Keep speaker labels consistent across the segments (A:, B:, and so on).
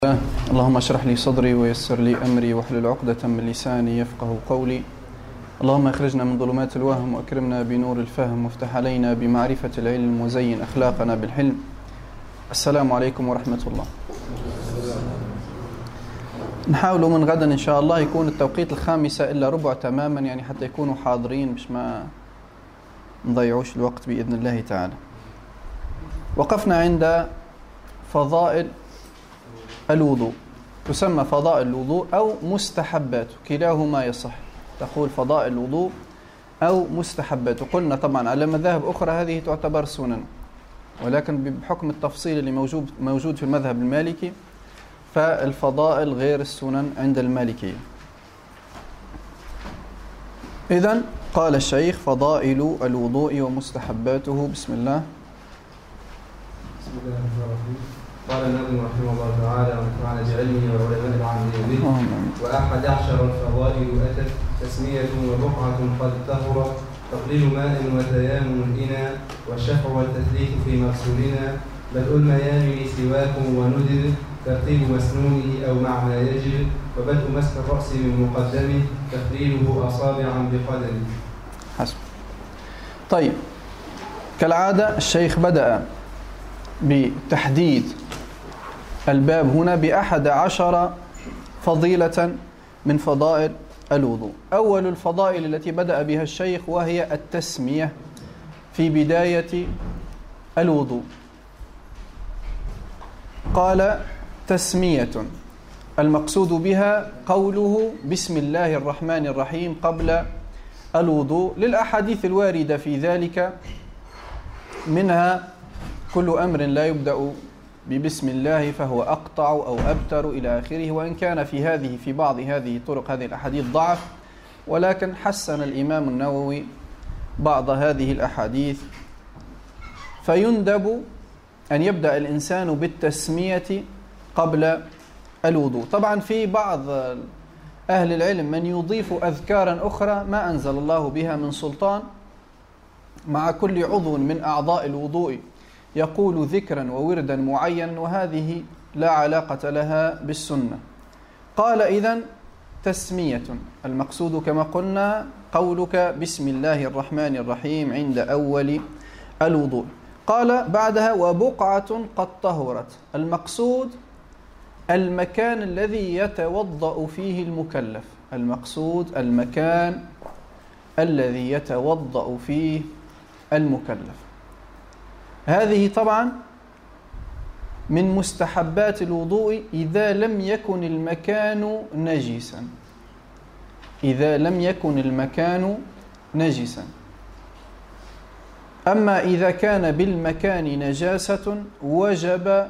A: اللهم اشرح لي صدري ويسر لي أمري واحلل عقدة من لساني يفقه قولي. اللهم اخرجنا من ظلمات الوهم وأكرمنا بنور الفهم وافتح علينا بمعرفة العلم وزين أخلاقنا بالحلم. السلام عليكم ورحمة الله. نحاول من غدا إن شاء الله يكون التوقيت 5:45 تماما، يعني حتى يكونوا حاضرين مش ما نضيعوش الوقت بإذن الله تعالى. وقفنا عند فضائل الوضوء، تسمى فضائل الوضوء أو مستحبات، كلاهما يصح، تقول فضائل الوضوء أو مستحبات. وقلنا طبعا على مذاهب أخرى هذه تعتبر سنن، ولكن بحكم التفصيل اللي موجود في المذهب المالكي فالفضائل غير السنن عند المالكية. إذن قال الشيخ فضائل الوضوء ومستحباته. بسم الله.
B: بسم الله الرحمن الرحيم. قال النبي رحمه الله تعالى ونفعنا بعلمه والعلماء العاملين به. و11 الفضائل أتت تسمية وبقعة قد طهرت، تقليل ماء وتيامن الإناء، والشفع والتثليث في مغسولنا، بدء الميامن سواك وندر، ترتيب مسنونه أو مع ما يجب، وبدء مسح الرأس من مقدمه، تخليله أصابعا بقدمه.
A: حسب. طيب، كالعادة الشيخ بدأ بتحديد الباب هنا ب11 فضيلة من فضائل الوضوء. أول الفضائل التي بدأ بها الشيخ وهي التسمية في بداية الوضوء. قال تسمية المقصود بها قوله بسم الله الرحمن الرحيم قبل الوضوء، للأحاديث الواردة في ذلك، منها كل أمر لا يبدأ ببسم الله فهو أقطع أو أبتر إلى آخره، وإن كان في بعض هذه الطرق هذه الأحاديث ضعف، ولكن حسن الإمام النووي بعض هذه الأحاديث. فيندب أن يبدأ الإنسان بالتسمية قبل الوضوء. طبعا في بعض أهل العلم من يضيف أذكارا أخرى ما أنزل الله بها من سلطان مع كل عضو من أعضاء الوضوء، يقول ذكرا ووردا معين، وهذه لا علاقة لها بالسنة. قال إذن تسمية المقصود كما قلنا قولك بسم الله الرحمن الرحيم عند أول الوضوء. قال بعدها وبقعة قد طهرت، المقصود المكان الذي يتوضأ فيه المكلف، المقصود المكان الذي يتوضأ فيه المكلف. هذه طبعا من مستحبات الوضوء إذا لم يكن المكان نجسا، إذا لم يكن المكان نجسا. أما إذا كان بالمكان نجاسة وجب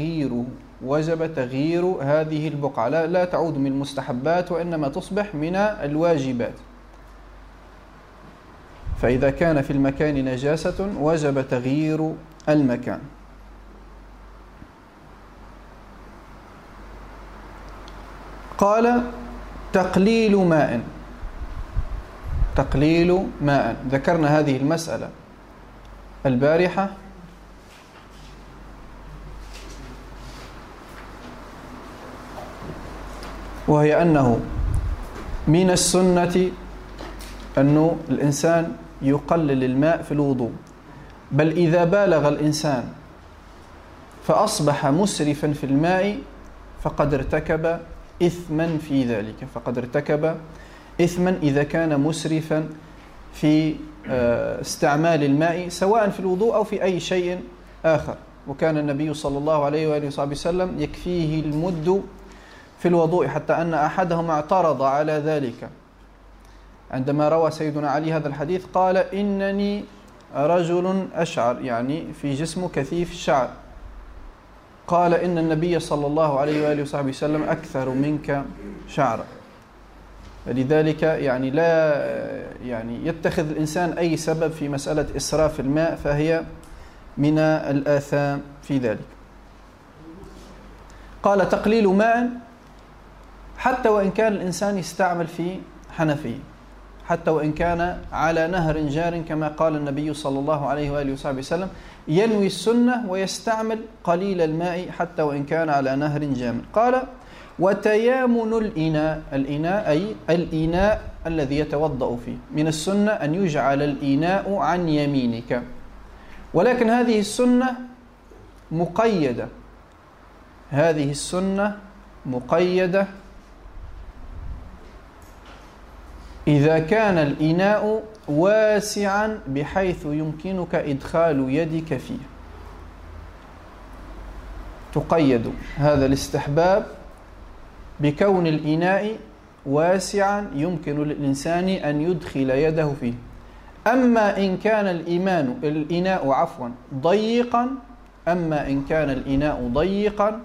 A: تغيير هذه البقعة، لا تعود من المستحبات وإنما تصبح من الواجبات. فإذا كان في المكان نجاسة وجب تغيير المكان. قال تقليل ماء، ذكرنا هذه المسألة البارحة، وهي أنه من السنة أنه الإنسان يقلل الماء في الوضوء، بل إذا بالغ الإنسان فأصبح مسرفا في الماء فقد ارتكب إثما في ذلك، فقد ارتكب إثما إذا كان مسرفا في استعمال الماء سواء في الوضوء أو في أي شيء آخر. وكان النبي صلى الله عليه وآله وصحبه وسلم يكفيه المد في الوضوء، حتى أن أحدهم اعترض على ذلك عندما روى سيدنا علي هذا الحديث، قال إنني رجل أشعر، يعني في جسمه كثيف الشعر. قال إن النبي صلى الله عليه وآله وصحبه وسلم أكثر منك شعرا. فلذلك يعني لا يتخذ الإنسان أي سبب في مسألة إسراف الماء، فهي من الآثام في ذلك. قال تقليل ماء حتى وإن كان الإنسان يستعمل في حنفية، حتى وإن كان على نهر جار كما قال النبي صلى الله عليه وآله وصحبه وسلم ينوي السنة ويستعمل قليل الماء حتى وإن كان على نهر جام. قال وتيامن الإناء أي الإناء الذي يتوضأ فيه، من السنة أن يجعل الإناء عن يمينك، ولكن هذه السنة مقيدة، هذه السنة مقيدة إذا كان الإناء واسعا بحيث يمكنك إدخال يدك فيه. تقيد هذا الاستحباب بكون الإناء واسعا يمكن للإنسان أن يدخل يده فيه. أما إن كان الإناء ضيقا، أما إن كان الإناء ضيقا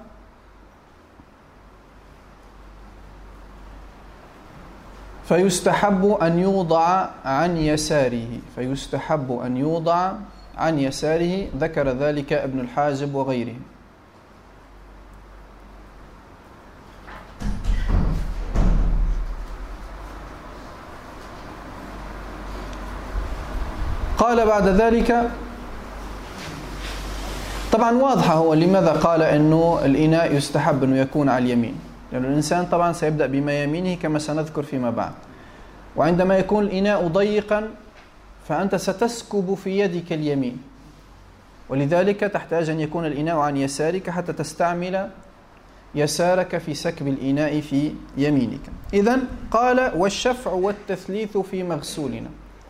A: فيستحب أن يوضع عن يساره، فيستحب أن يوضع عن يساره، ذكر ذلك ابن الحاجب وغيره. قال بعد ذلك، طبعا واضحة هو لماذا قال أنه الإناء يستحب أنه يكون على اليمين، لأن الإنسان طبعا سيبدأ بما يمينه كما سنذكر فيما بعد، وعندما يكون الإناء ضيقا فأنت ستسكب في يدك اليمين، ولذلك تحتاج أن يكون الإناء عن يسارك حتى تستعمل يسارك في سكب الإناء في يمينك. إذن قال والشفع والتثليث في مغسولنا.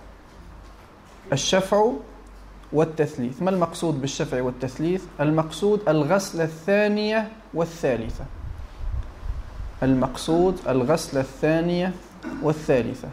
A: الشفع والتثليث، ما المقصود بالشفع والتثليث؟ المقصود الغسلة الثانية والثالثة، المقصود الغسلة الثانية والثالثة.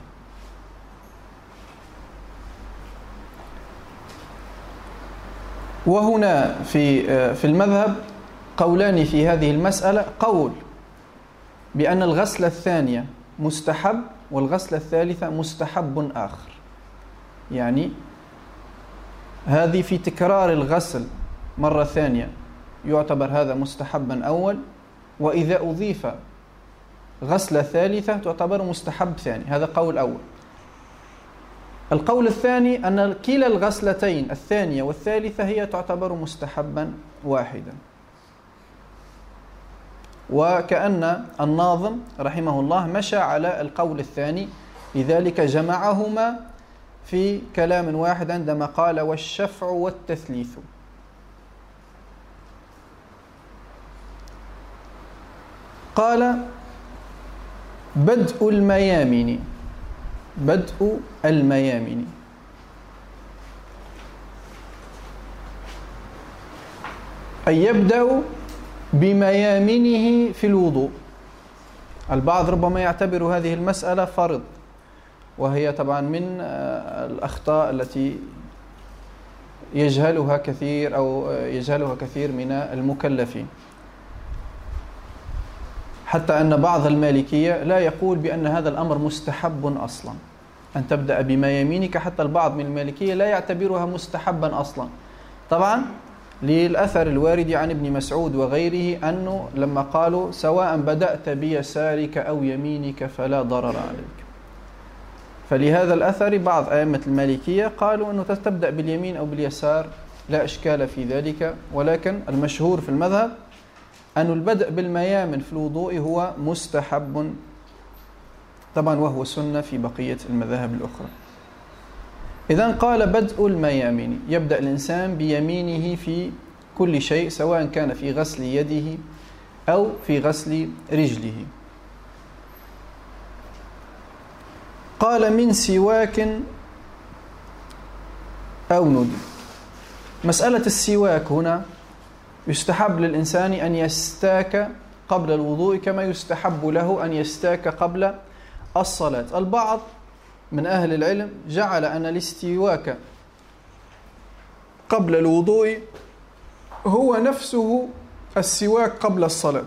A: وهنا في المذهب قولان في هذه المسألة، قول بأن الغسلة الثانية مستحب والغسلة الثالثة مستحب آخر، يعني هذه في تكرار الغسل مرة ثانية يعتبر هذا مستحبا أول، وإذا أضيف غسلة ثالثة تعتبر مستحب ثاني. هذا قول أول. القول الثاني أن كلا الغسلتين الثانية والثالثة هي تعتبر مستحبا واحدا، وكأن الناظم رحمه الله مشى على القول الثاني، لذلك جمعهما في كلام واحد عندما قال والشفع والتثليث. قال بدء الميامن، بدء الميامن أي يبدأ بميامنه في الوضوء. البعض ربما يعتبر هذه المسألة فرض، وهي طبعا من الأخطاء التي يجهلها كثير من المكلفين، حتى أن بعض المالكية لا يقول بأن هذا الأمر مستحب أصلا أن تبدأ بما يمينك، حتى البعض من المالكية لا يعتبرها مستحبا أصلا، طبعا للأثر الوارد عن ابن مسعود وغيره أنه لما قالوا سواء بدأت بيسارك أو يمينك فلا ضرر عليك. فلهذا الأثر بعض أئمة المالكية قالوا أنه تبدأ باليمين أو باليسار لا إشكال في ذلك، ولكن المشهور في المذهب أن البدء بالميامن في الوضوء هو مستحب طبعا، وهو سنة في بقية المذاهب الأخرى. إذن قال بدء الميامن، يبدأ الإنسان بيمينه في كل شيء، سواء كان في غسل يده أو في غسل رجله. قال من سواك أو ندب. مسألة السواك هنا يستحب للإنسان أن يستاك قبل الوضوء كما يستحب له أن يستاك قبل الصلاة. البعض من أهل العلم جعل أن الاستواك قبل الوضوء هو نفسه السواك قبل الصلاة،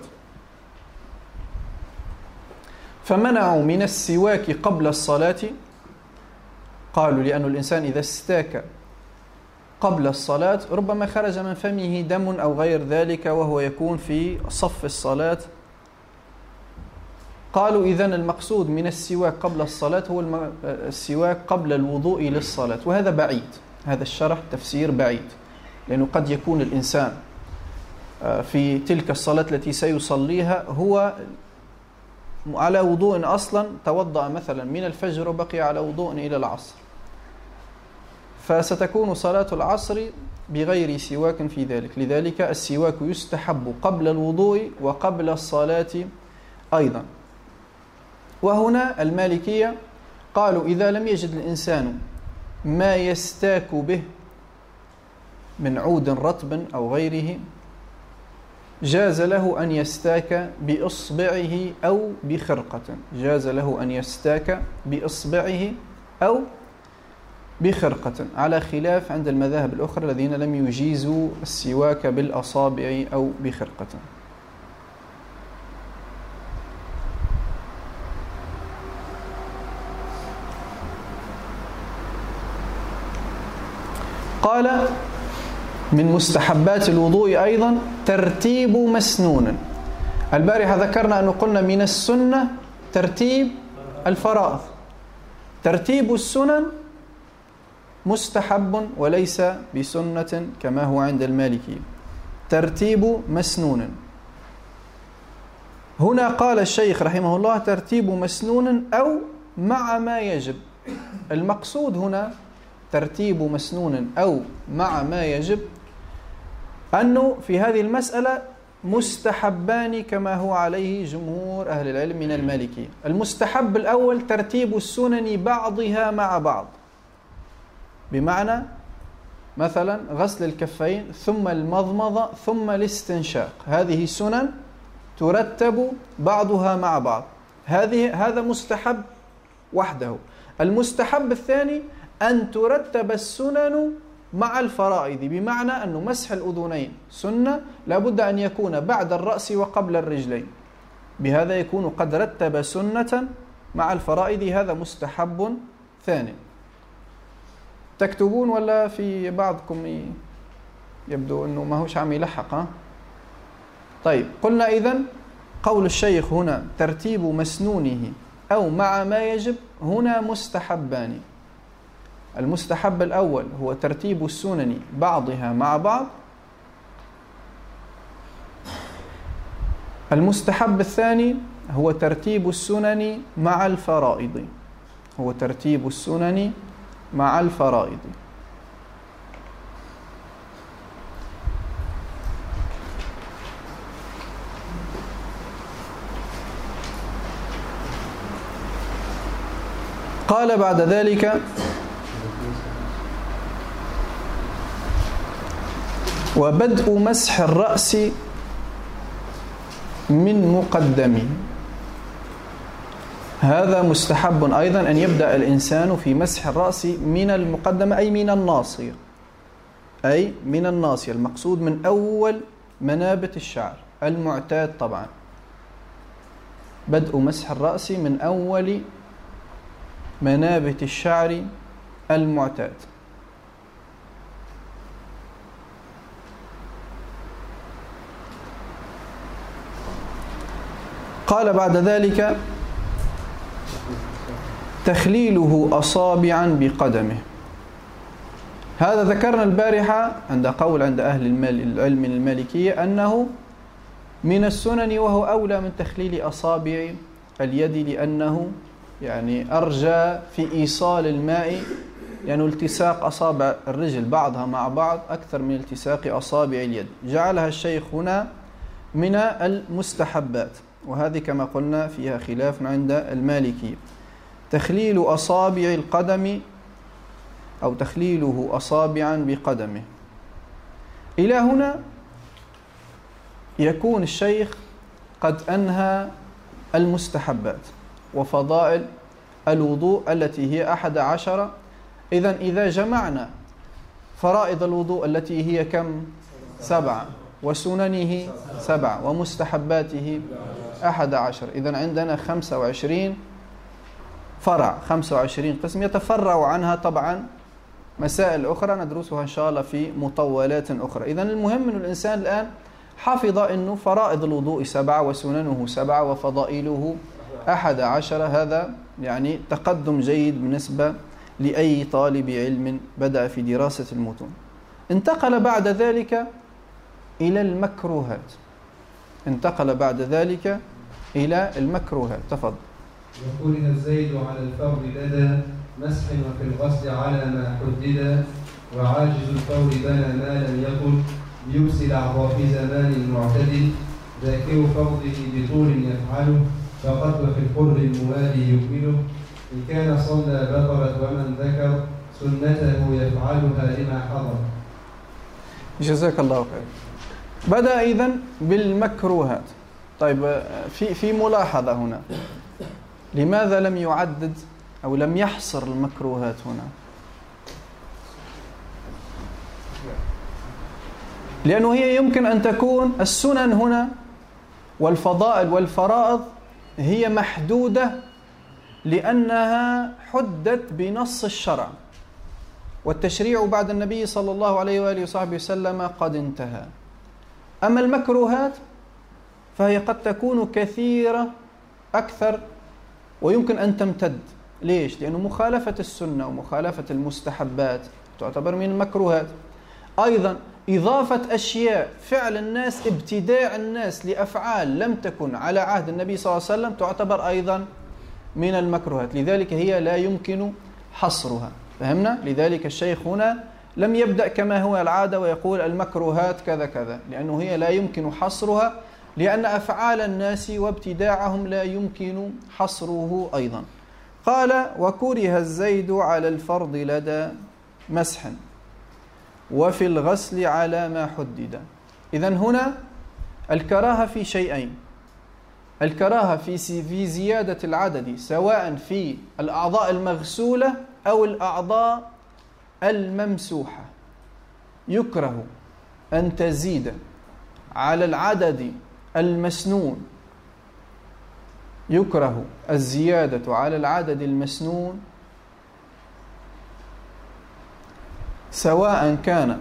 A: فمنعوا من السواك قبل الصلاة، قالوا لأن الإنسان إذا استاك قبل الصلاة ربما خرج من فمه دم أو غير ذلك وهو يكون في صف الصلاة، قالوا إذن المقصود من السواك قبل الصلاة هو السواك قبل الوضوء للصلاة، وهذا بعيد، هذا الشرح تفسير بعيد، لأنه قد يكون الإنسان في تلك الصلاة التي سيصليها هو على وضوء أصلا، توضأ مثلا من الفجر وبقي على وضوء إلى العصر، فستكون صلاة العصر بغير سواك في ذلك. لذلك السواك يستحب قبل الوضوء وقبل الصلاة أيضا. وهنا المالكية قالوا إذا لم يجد الإنسان ما يستاك به من عود رطب أو غيره جاز له أن يستاك بإصبعه أو بخرقة، جاز له أن يستاك بإصبعه أو بخرقة، على خلاف عند المذاهب الأخرى الذين لم يجيزوا السواك بالأصابع أو بخرقة. قال من مستحبات الوضوء أيضا ترتيب مسنون. البارحة ذكرنا أنه قلنا من السنة ترتيب الفرائض، ترتيب السنن مستحب وليس بسنة كما هو عند المالكي، ترتيب مسنون. هنا قال الشيخ رحمه الله ترتيب مسنون أو مع ما يجب. المقصود هنا ترتيب مسنون أو مع ما يجب أنه في هذه المسألة مستحبان كما هو عليه جمهور أهل العلم من المالكية. المستحب الأول ترتيب السنن بعضها مع بعض، بمعنى مثلا غسل الكفين ثم المضمضة ثم الاستنشاق، هذه سنن ترتب بعضها مع بعض، هذا مستحب وحده. المستحب الثاني أن ترتب السنن مع الفرائض، بمعنى أنه مسح الأذنين سنة لابد أن يكون بعد الرأس وقبل الرجلين، بهذا يكون قد رتب سنة مع الفرائض، هذا مستحب ثاني. تكتبون ولا في بعضكم يبدو أنه ما هوش عم يلحق؟ طيب، قلنا إذن قول الشيخ هنا ترتيب مسنونه أو مع ما يجب هنا مستحبان. المستحب الأول هو ترتيب السنن بعضها مع بعض، المستحب الثاني هو ترتيب السنن مع الفرائض، هو ترتيب السنن مع الفرائض. قال بعد ذلك وبدء مسح الرأس من مقدم، هذا مستحب أيضا أن يبدأ الإنسان في مسح الرأس من المقدم أي من الناصية، أي من الناصية، المقصود من أول منابت الشعر المعتاد طبعا، بدء مسح الرأس من أول منابت الشعر المعتاد. قال بعد ذلك تخليله أصابعا بقدمه، هذا ذكرنا البارحة عند قول عند أهل العلم من المالكية أنه من السنن، وهو أولى من تخليل أصابع اليد، لأنه يعني أرجى في إيصال الماء، يعني التصاق أصابع الرجل بعضها مع بعض أكثر من التصاق أصابع اليد، جعلها الشيخ هنا من المستحبات، وهذه كما قلنا فيها خلاف عند المالكي. تخليل أصابع القدم أو تخليله أصابعا بقدمه. إلى هنا يكون الشيخ قد أنهى المستحبات وفضائل الوضوء التي هي 11. إذن إذا جمعنا فرائض الوضوء التي هي كم؟ 7، وسننه 7، ومستحباته 11، إذن عندنا 25 فرع، 25 قسم يتفرع عنها طبعا مسائل أخرى ندرسها إن شاء الله في مطولات أخرى. إذن المهم أن الإنسان الآن حفظ أنه فرائض الوضوء 7 وسننه 7 وفضائله 11 هذا يعني تقدم جيد بالنسبة لأي طالب علم بدأ في دراسة المتون. انتقل بعد ذلك إلى المكروهات. تفضل.
B: وكره الزيد على الفور لدى مسح وفي الغسل على ما حدد، وعاجز الفور بنى ما لم يقل ليرسل الأعضاء في زمان معتدل، ذاكر فرضه بطول يفعله فقد وفي القر الموالي يكمله، إن كان صلى بطلت ومن ذكر سنته يفعلها لما حضر.
A: جزاك الله خير. بدأ إذن بالمكروهات. طيب في ملاحظة هنا، لماذا لم يعدد أو لم يحصر المكروهات هنا؟ لأنه هي يمكن أن تكون السنن هنا والفضائل والفرائض هي محدودة لأنها حدت بنص الشرع، والتشريع بعد النبي صلى الله عليه وآله وصحبه وسلم قد انتهى. أما المكروهات فهي قد تكون كثيرة أكثر ويمكن أن تمتد. ليش؟ لأنه مخالفة السنة ومخالفة المستحبات تعتبر من المكروهات. أيضا إضافة أشياء فعل الناس، ابتداع الناس لأفعال لم تكن على عهد النبي صلى الله عليه وسلم تعتبر أيضا من المكروهات، لذلك هي لا يمكن حصرها. فهمنا؟ لذلك الشيخ هنا لم يبدأ كما هو العادة ويقول المكروهات كذا كذا، لأنه هي لا يمكن حصرها، لأن أفعال الناس وابتداعهم لا يمكن حصره أيضا. قال: وكره الزيد على الفرض لدى مسح وفي الغسل على ما حدد. إذن هنا الكراهة في شيئين: الكراهة في زيادة العدد سواء في الأعضاء المغسولة أو الأعضاء الممسوحة. يكره أن تزيد على العدد المسنون، يكره الزيادة على العدد المسنون سواء كان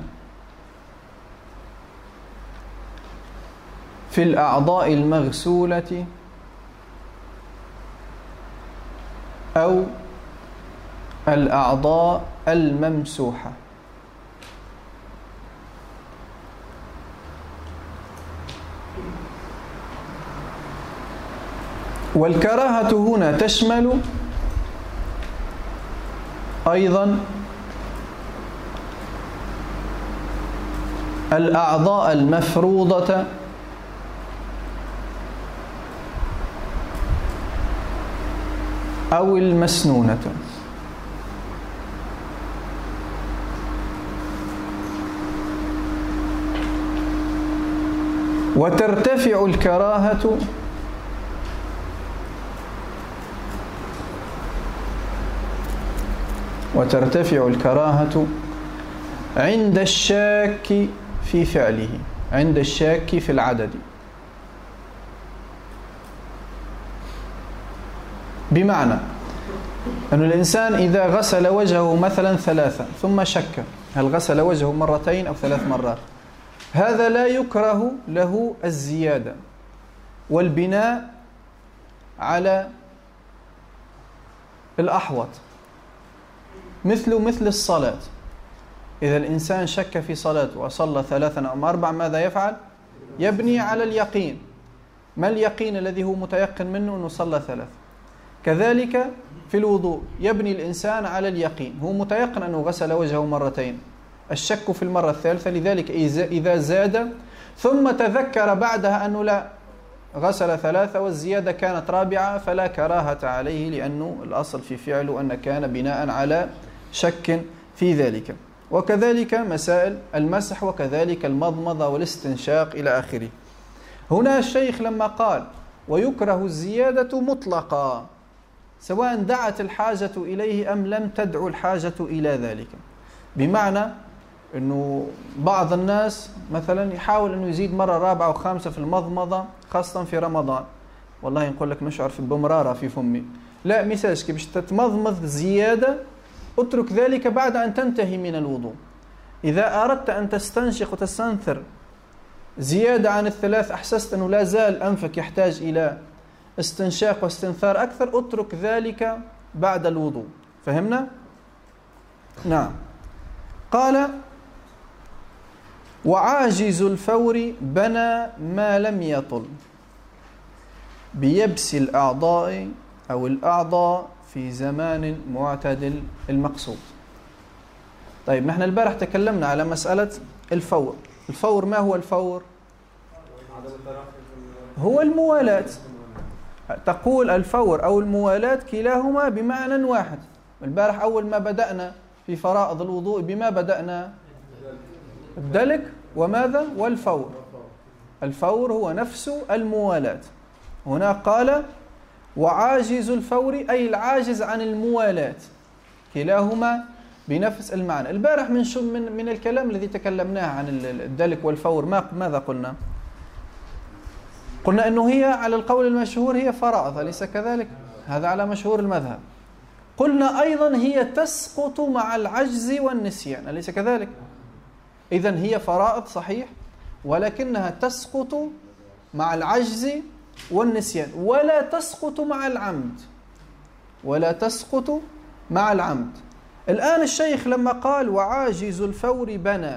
A: في الأعضاء المغسولة أو الأعضاء الممسوحة. والكراهة هنا تشمل أيضا الأعضاء المفروضة أو المسنونة. وترتفع الكراهة عند الشاك في فعله، عند الشاك في العدد. بمعنى أن الإنسان إذا غسل وجهه مثلا 3 ثم شك هل غسل وجهه 2 أو 3 مرات، هذا لا يكره له الزيادة والبناء على الأحوط، مثل الصلاة. إذا الإنسان شك في صلاته وصلى 3 أو 4 ماذا يفعل؟ يبني على اليقين. ما اليقين الذي هو متيقن منه؟ أنه صلى 3. كذلك في الوضوء يبني الإنسان على اليقين، هو متيقن أنه غسل وجهه 2، الشك في المرة الثالثة. لذلك إذا زاد ثم تذكر بعدها أنه لا غسل 3 والزيادة كانت 4 فلا كراهة عليه، لأنه الأصل في فعله أن كان بناء على شك في ذلك. وكذلك مسائل المسح وكذلك المضمضة والاستنشاق إلى آخره. هنا الشيخ لما قال ويكره الزيادة مطلقا سواء دعت الحاجة إليه أم لم تدعو الحاجة إلى ذلك، بمعنى أنه بعض الناس مثلا يحاول أنه يزيد مرة 4 و5 في المضمضة خاصة في رمضان. والله نقول لك نشعر بمرارة في فمي، لا مساج كي باش تتمضمض زيادة اترك ذلك بعد أن تنتهي من الوضوء. إذا أردت أن تستنشق وتستنثر زيادة عن 3 أحسست أنه لا زال أنفك يحتاج إلى استنشاق واستنثار أكثر، اترك ذلك بعد الوضوء. فهمنا؟ نعم. قال وعاجز الفور بنى ما لم يطل بيبس الأعضاء أو الأعضاء في زمان معتدل المقصود. طيب نحن البارح تكلمنا على مسألة الفور. الفور ما هو الفور؟ هو الموالاة. تقول الفور أو الموالاة كلاهما بمعنى واحد. البارح أول ما بدأنا في فرائض الوضوء بما بدأنا؟ الدلك وماذا؟ والفور. الفور هو نفس الموالاة. هنا قال وعاجز الفور أي العاجز عن الموالاة، كلاهما بنفس المعنى. البارح من الكلام الذي تكلمناه عن الدلك والفور ماذا قلنا؟ قلنا أنه هي على القول المشهور هي فرائض، أليس كذلك؟ هذا على مشهور المذهب. قلنا أيضا هي تسقط مع العجز والنسيان، أليس كذلك؟ إذن هي فرائض صحيح، ولكنها تسقط مع العجز والنسيان، ولا تسقط مع العمد، ولا تسقط مع العمد. الآن الشيخ لما قال وعاجز الفور بنى،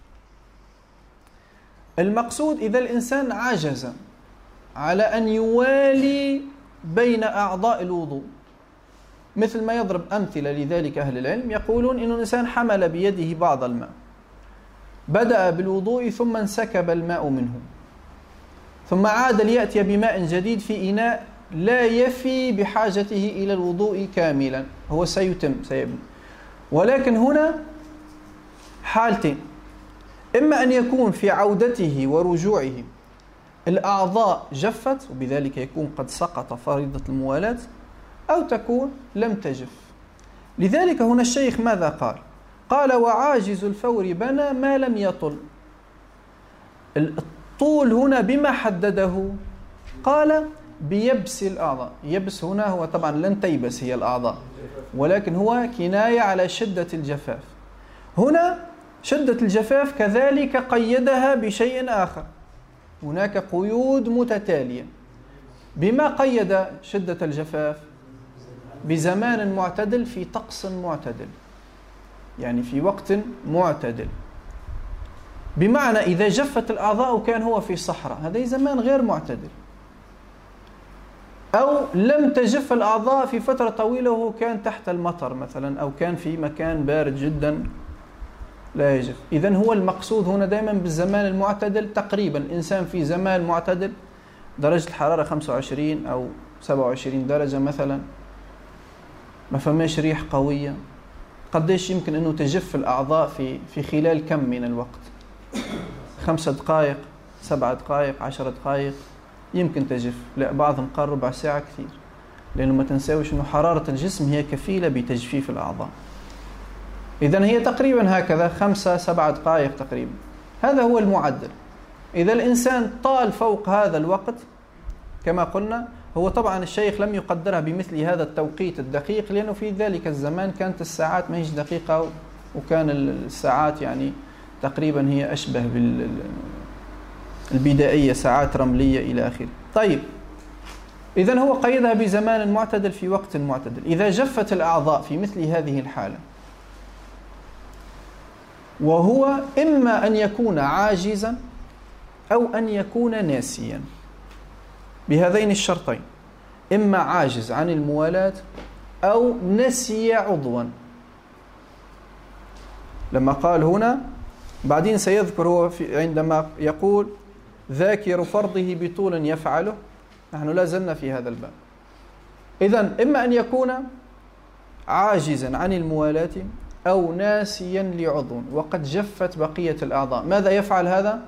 A: المقصود إذا الإنسان عجز على أن يوالي بين أعضاء الوضوء، مثل ما يضرب أمثلة لذلك أهل العلم، يقولون إن الإنسان حمل بيده بعض الماء، بدأ بالوضوء ثم انسكب الماء منه، ثم عاد ليأتي بماء جديد في إناء لا يفي بحاجته إلى الوضوء كاملا، هو سيبني. ولكن هنا حالتين، إما أن يكون في عودته ورجوعه الأعضاء جفت وبذلك يكون قد سقط فريضة الموالاة، أو تكون لم تجف. لذلك هنا الشيخ ماذا قال؟ قال وعاجز الفور بنى ما لم يطل. الطول هنا بما حدده؟ قال بيبس الأعضاء. يبس هنا هو طبعا لن تيبس هي الأعضاء، ولكن هو كناية على شدة الجفاف. هنا شدة الجفاف كذلك قيدها بشيء آخر، هناك قيود متتالية. بما قيد شدة الجفاف؟ بزمان معتدل في طقس معتدل، يعني في وقت معتدل. بمعنى إذا جفت الأعضاء وكان هو في صحراء، هذا زمان غير معتدل. أو لم تجف الأعضاء في فترة طويلة وهو كان تحت المطر مثلا، أو كان في مكان بارد جدا لا يجف. إذن هو المقصود هنا دائما بالزمان المعتدل تقريبا. إنسان في زمان معتدل درجة الحرارة 25 أو 27 درجة مثلا، ما فماش ريح قوية، قديش يمكن أنه تجف الأعضاء في خلال كم من الوقت؟ 5 دقائق، 7 دقائق، 10 دقائق يمكن تجف. لا، بعضهم قال ربع ساعة كثير، لأنه ما تنساوش أنه حرارة الجسم هي كفيلة بتجفيف الأعضاء. إذن هي تقريبا هكذا 5-7 دقائق تقريبا، هذا هو المعدل. إذا الإنسان طال فوق هذا الوقت كما قلنا، هو طبعا الشيخ لم يقدرها بمثل هذا التوقيت الدقيق، لأنه في ذلك الزمان كانت الساعات ما هيش دقيقة، وكان الساعات يعني تقريبا هي أشبه بالبدائية، ساعات رملية إلى آخره. طيب، إذن هو قيدها بزمان معتدل في وقت معتدل. إذا جفت الأعضاء في مثل هذه الحالة، وهو إما أن يكون عاجزا أو أن يكون ناسيا، بهذين الشرطين، إما عاجز عن الموالاة أو نسي عضوا. لما قال هنا بعدين سيذكر هو عندما يقول ذاكر فرضه بطول يفعله، نحن لا زلنا في هذا الباب. إذن إما أن يكون عاجزا عن الموالاة أو ناسيا لعضو وقد جفت بقية الأعضاء، ماذا يفعل هذا؟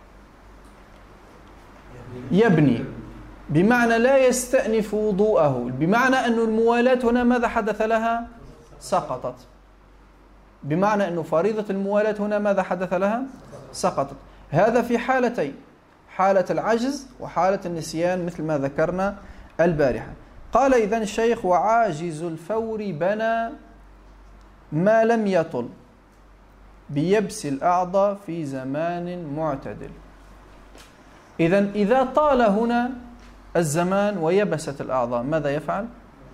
A: يبني، بمعنى لا يستأنف وضوءه، بمعنى أن الموالاة هنا ماذا حدث لها؟ سقطت. بمعنى أن فريضة الموالاة هنا ماذا حدث لها؟ سقطت. هذا في حالتين، حالة العجز وحالة النسيان مثل ما ذكرنا البارحة. قال إذن الشيخ وعاجز الفور بنى ما لم يطل بيبس الأعضاء في زمان معتدل. إذن إذا طال هنا الزمان ويبست الأعضاء ماذا يفعل؟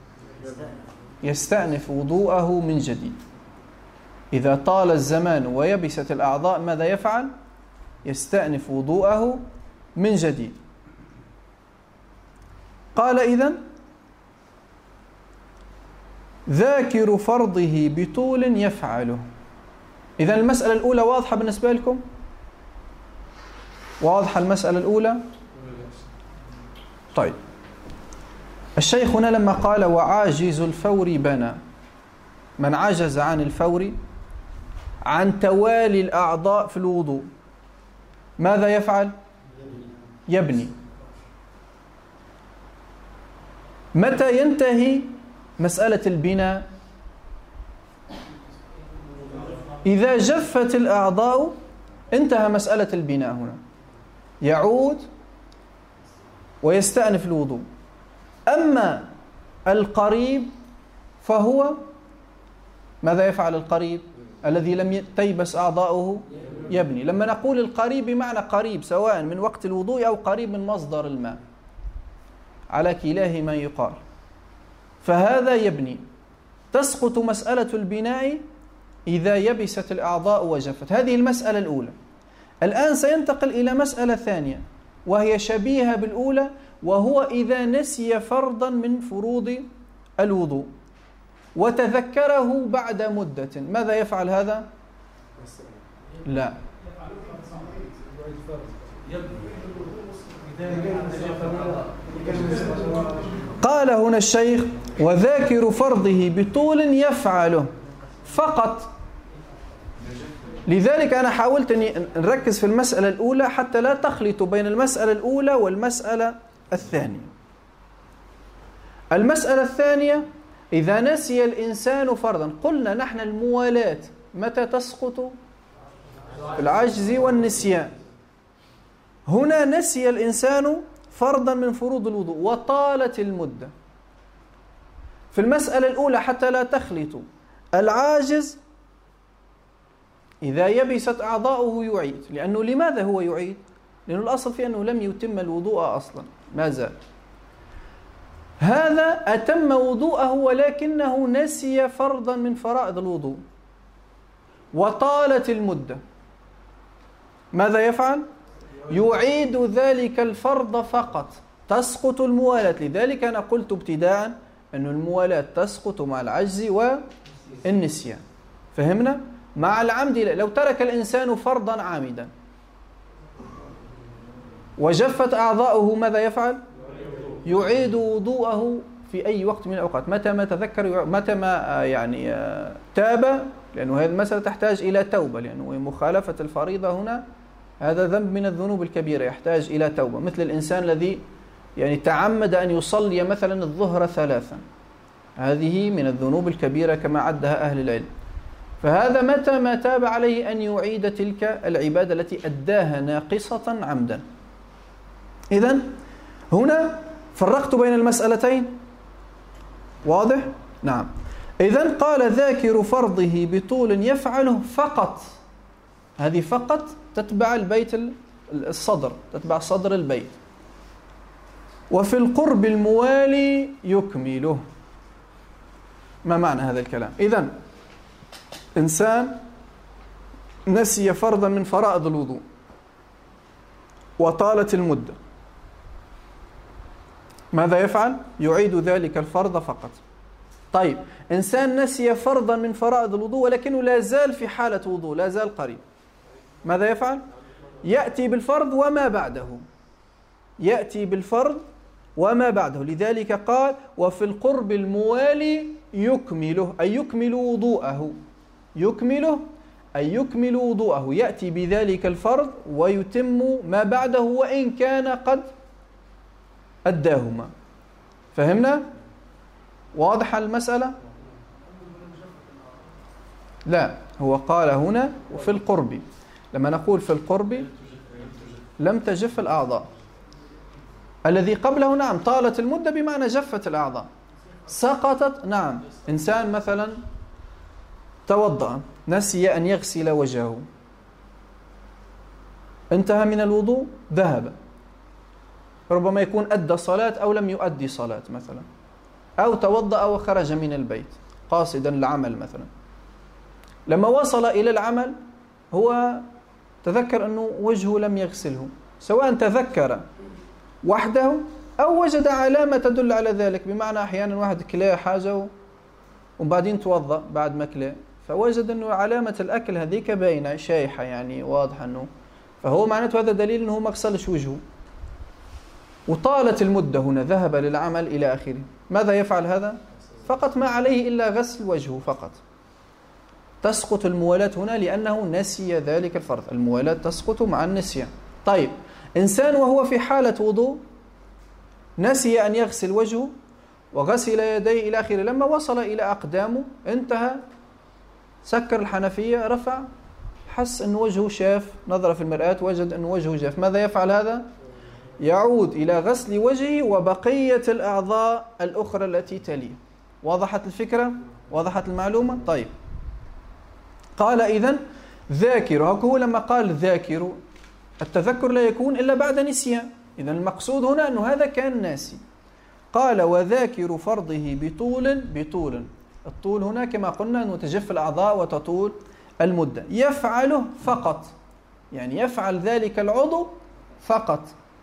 A: يستأنف وضوءه من جديد. إذا طال الزمان ويبست الأعضاء ماذا يفعل؟ يستأنف وضوءه من جديد. قال إذن ذاكر فرضه بطول يفعله. إذن المسألة الأولى واضحة بالنسبة لكم؟ واضحة المسألة الأولى؟ طيب الشيخ هنا لما قال وعاجز الفور بنى، من عجز عن الفور عن توالي الأعضاء في الوضوء ماذا يفعل؟ يبني. متى ينتهي مسألة البناء؟ إذا جفت الأعضاء انتهى مسألة البناء. هنا يعود ويستأنف الوضوء. أما القريب فهو ماذا يفعل القريب؟ الذي لم تيبس أعضاؤه يبني. لما نقول القريب بمعنى قريب سواء من وقت الوضوء أو قريب من مصدر الماء، على كلاهما يقال. فهذا يبني. تسقط مسألة البناء إذا يبست الأعضاء وجفت. هذه المسألة الأولى. الآن سينتقل إلى مسألة ثانية وهي شبيهة بالأولى، وهو إذا نسي فرضا من فروض الوضوء وتذكره بعد مدة ماذا يفعل هذا؟ لا، قال هنا الشيخ وذاكر فرضه بطول يفعله فقط. لذلك أنا حاولت أني نركز في المسألة الأولى حتى لا تخلط بين المسألة الأولى والمسألة الثانية. المسألة الثانية إذا نسي الإنسان فرضا، قلنا نحن الموالاة متى تسقط؟ في العجز والنسيان. هنا نسي الإنسان فرضا من فروض الوضوء وطالت المدة. في المسألة الأولى حتى لا تخلطوا، العاجز إذا يبست أعضاؤه يعيد. لأنه لماذا هو يعيد؟ لأنه الأصل في أنه لم يتم الوضوء أصلا، ما زال. هذا أتم وضوءه ولكنه نسي فرضا من فرائض الوضوء وطالت المدة، ماذا يفعل؟ يعيد ذلك الفرض فقط، تسقط الموالاة. لذلك أنا قلت ابتداء أن الموالاة تسقط مع العجز والنسيان. فهمنا؟ مع العمد لو ترك الإنسان فرضا عامدا وجفت أعضاؤه ماذا يفعل؟ يعيد وضوءه في أي وقت من الأوقات متى ما تذكر، متى ما تاب، لأنه هذه المسألة تحتاج إلى توبة، لأنه مخالفة الفريضة هنا هذا ذنب من الذنوب الكبيرة يحتاج إلى توبة. مثل الإنسان الذي تعمد أن يصلي مثلا الظهر 3، هذه من الذنوب الكبيرة كما عدها أهل العلم. فهذا متى ما تاب عليه أن يعيد تلك العبادة التي أداها ناقصة عمدا. إذن هنا فرقت بين المسألتين، واضح؟ نعم. إذن قال ذاكر فرضه بطول يفعله فقط. هذه فقط تتبع البيت الصدر، تتبع صدر البيت. وفي القرب الموالي يكمله. ما معنى هذا الكلام؟ إذن إنسان نسي فرضا من فرائض الوضوء وطالت المدة، ماذا يفعل؟ يعيد ذلك الفرض فقط. طيب إنسان نسي فرضا من فرائض الوضوء ولكنه لا زال في حالة وضوء، لا زال قريب، ماذا يفعل؟ يأتي بالفرض وما بعده، يأتي بالفرض وما بعده. لذلك قال وفي القرب الموالي يكمله، أي يكمل وضوءه، يكمله أي يكمل وضوءه، يأتي بذلك الفرض ويتم ما بعده وإن كان قد أداهما. فهمنا؟ واضح المسألة؟ لا، هو قال هنا وفي القرب. لما نقول في القرب لم تجف الأعضاء. الذي قبله نعم طالت المدة بمعنى جفت الأعضاء، سقطت. نعم، إنسان مثلا توضأ نسي أن يغسل وجهه، انتهى من الوضوء ذهب، ربما يكون أدى صلاة أو لم يؤدي صلاة مثلا، أو توضأ وخرج من البيت قاصدا العمل مثلا. لما وصل إلى العمل هو تذكر أنه وجهه لم يغسله، سواء تذكر وحده أو وجد علامة تدل على ذلك. بمعنى أحيانا واحد كلاه حاجة وبعدين توضأ بعد ما كلاه، فوجد أنه علامة الأكل هذيك باينة شايحة يعني واضحة أنه، فهو معناته هذا دليل أنه ما غسلش وجهه، وطالت المدة هنا ذهب للعمل إلى آخره. ماذا يفعل هذا؟ فقط ما عليه إلا غسل وجهه فقط. تسقط الموالاة هنا لأنه نسي ذلك الفرض، الموالاة تسقط مع النسيان. طيب إنسان وهو في حالة وضوء نسي أن يغسل وجهه وغسل يديه إلى آخره، لما وصل إلى أقدامه انتهى، سكر الحنفية، رفع، حس أن وجهه شاف، نظر في المرآة وجد أن وجهه جاف. ماذا يفعل هذا؟ يعود إلى غسل وجهه وبقية الأعضاء الأخرى التي تليه. وضحت الفكرة؟ وضحت المعلومة؟ طيب قال إذن ذاكر، هو لما قال ذاكر التذكر لا يكون إلا بعد نسيان، إذن المقصود هنا أنه هذا كان ناسي. قال وذاكر فرضه بطول. الطول هنا كما قلنا أنه تجف الأعضاء وتطول المدة. يفعله فقط، يعني يفعل ذلك العضو فقط.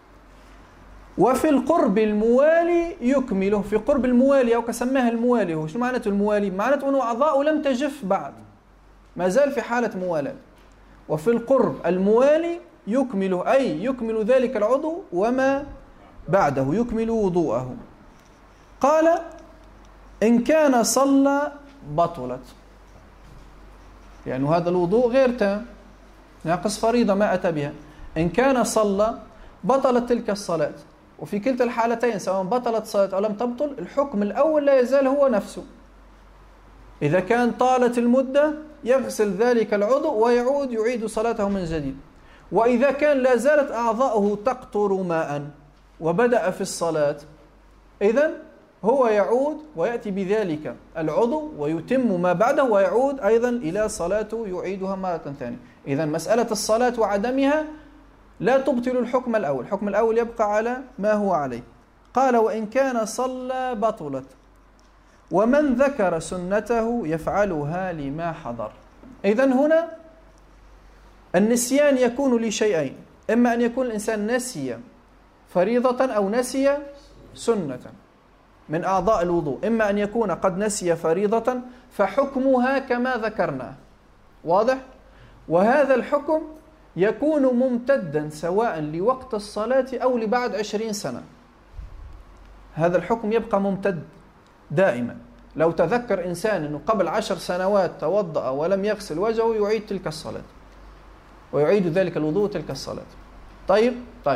A: وفي القرب الموالي يكمله. في قرب الموالي أو كسماها الموالي، هو شو معناته الموالي؟ معناته أنه أعضاءه لم تجف بعد، ما زال في حالة موالاة. وفي القرب الموالي يكمله، أي يكمل ذلك العضو وما بعده، يكمل وضوءه. قال إن كان صلى بطلت، يعني هذا الوضوء غير تام، ناقص فريضة ما أتى بها. إن كان صلى بطلت تلك الصلاة. وفي كلتا الحالتين سواء بطلت صلاة أو لم تبطل، الحكم الأول لا يزال هو نفسه. إذا كان طالت المدة يغسل ذلك العضو ويعود يعيد صلاته من جديد. وإذا كان لا زالت أعضاؤه تقطر ماء وبدأ في الصلاة، إذن هو يعود ويأتي بذلك العضو ويتم ما بعده ويعود أيضا إلى صلاته يعيدها مرة ثانية. إذن مسألة الصلاة وعدمها لا تبطل الحكم الأول، الحكم الأول يبقى على ما هو عليه. قال وإن كان صلى بطلت. ومن ذكر سنته يفعلها لما حضر. إذن هنا النسيان يكون لشيئين، إما أن يكون الإنسان نسي فريضة أو نسي سنة من أعضاء الوضوء. إما أن يكون قد نسي فريضة فحكمها كما ذكرنا، واضح؟ وهذا الحكم يكون ممتدا سواء لوقت الصلاة أو لبعد 20 سنة. هذا الحكم يبقى ممتد دائما. لو تذكر إنسان أنه قبل 10 سنوات توضأ ولم يغسل وجهه يعيد تلك الصلاة ويعيد ذلك الوضوء تلك الصلاة. طيب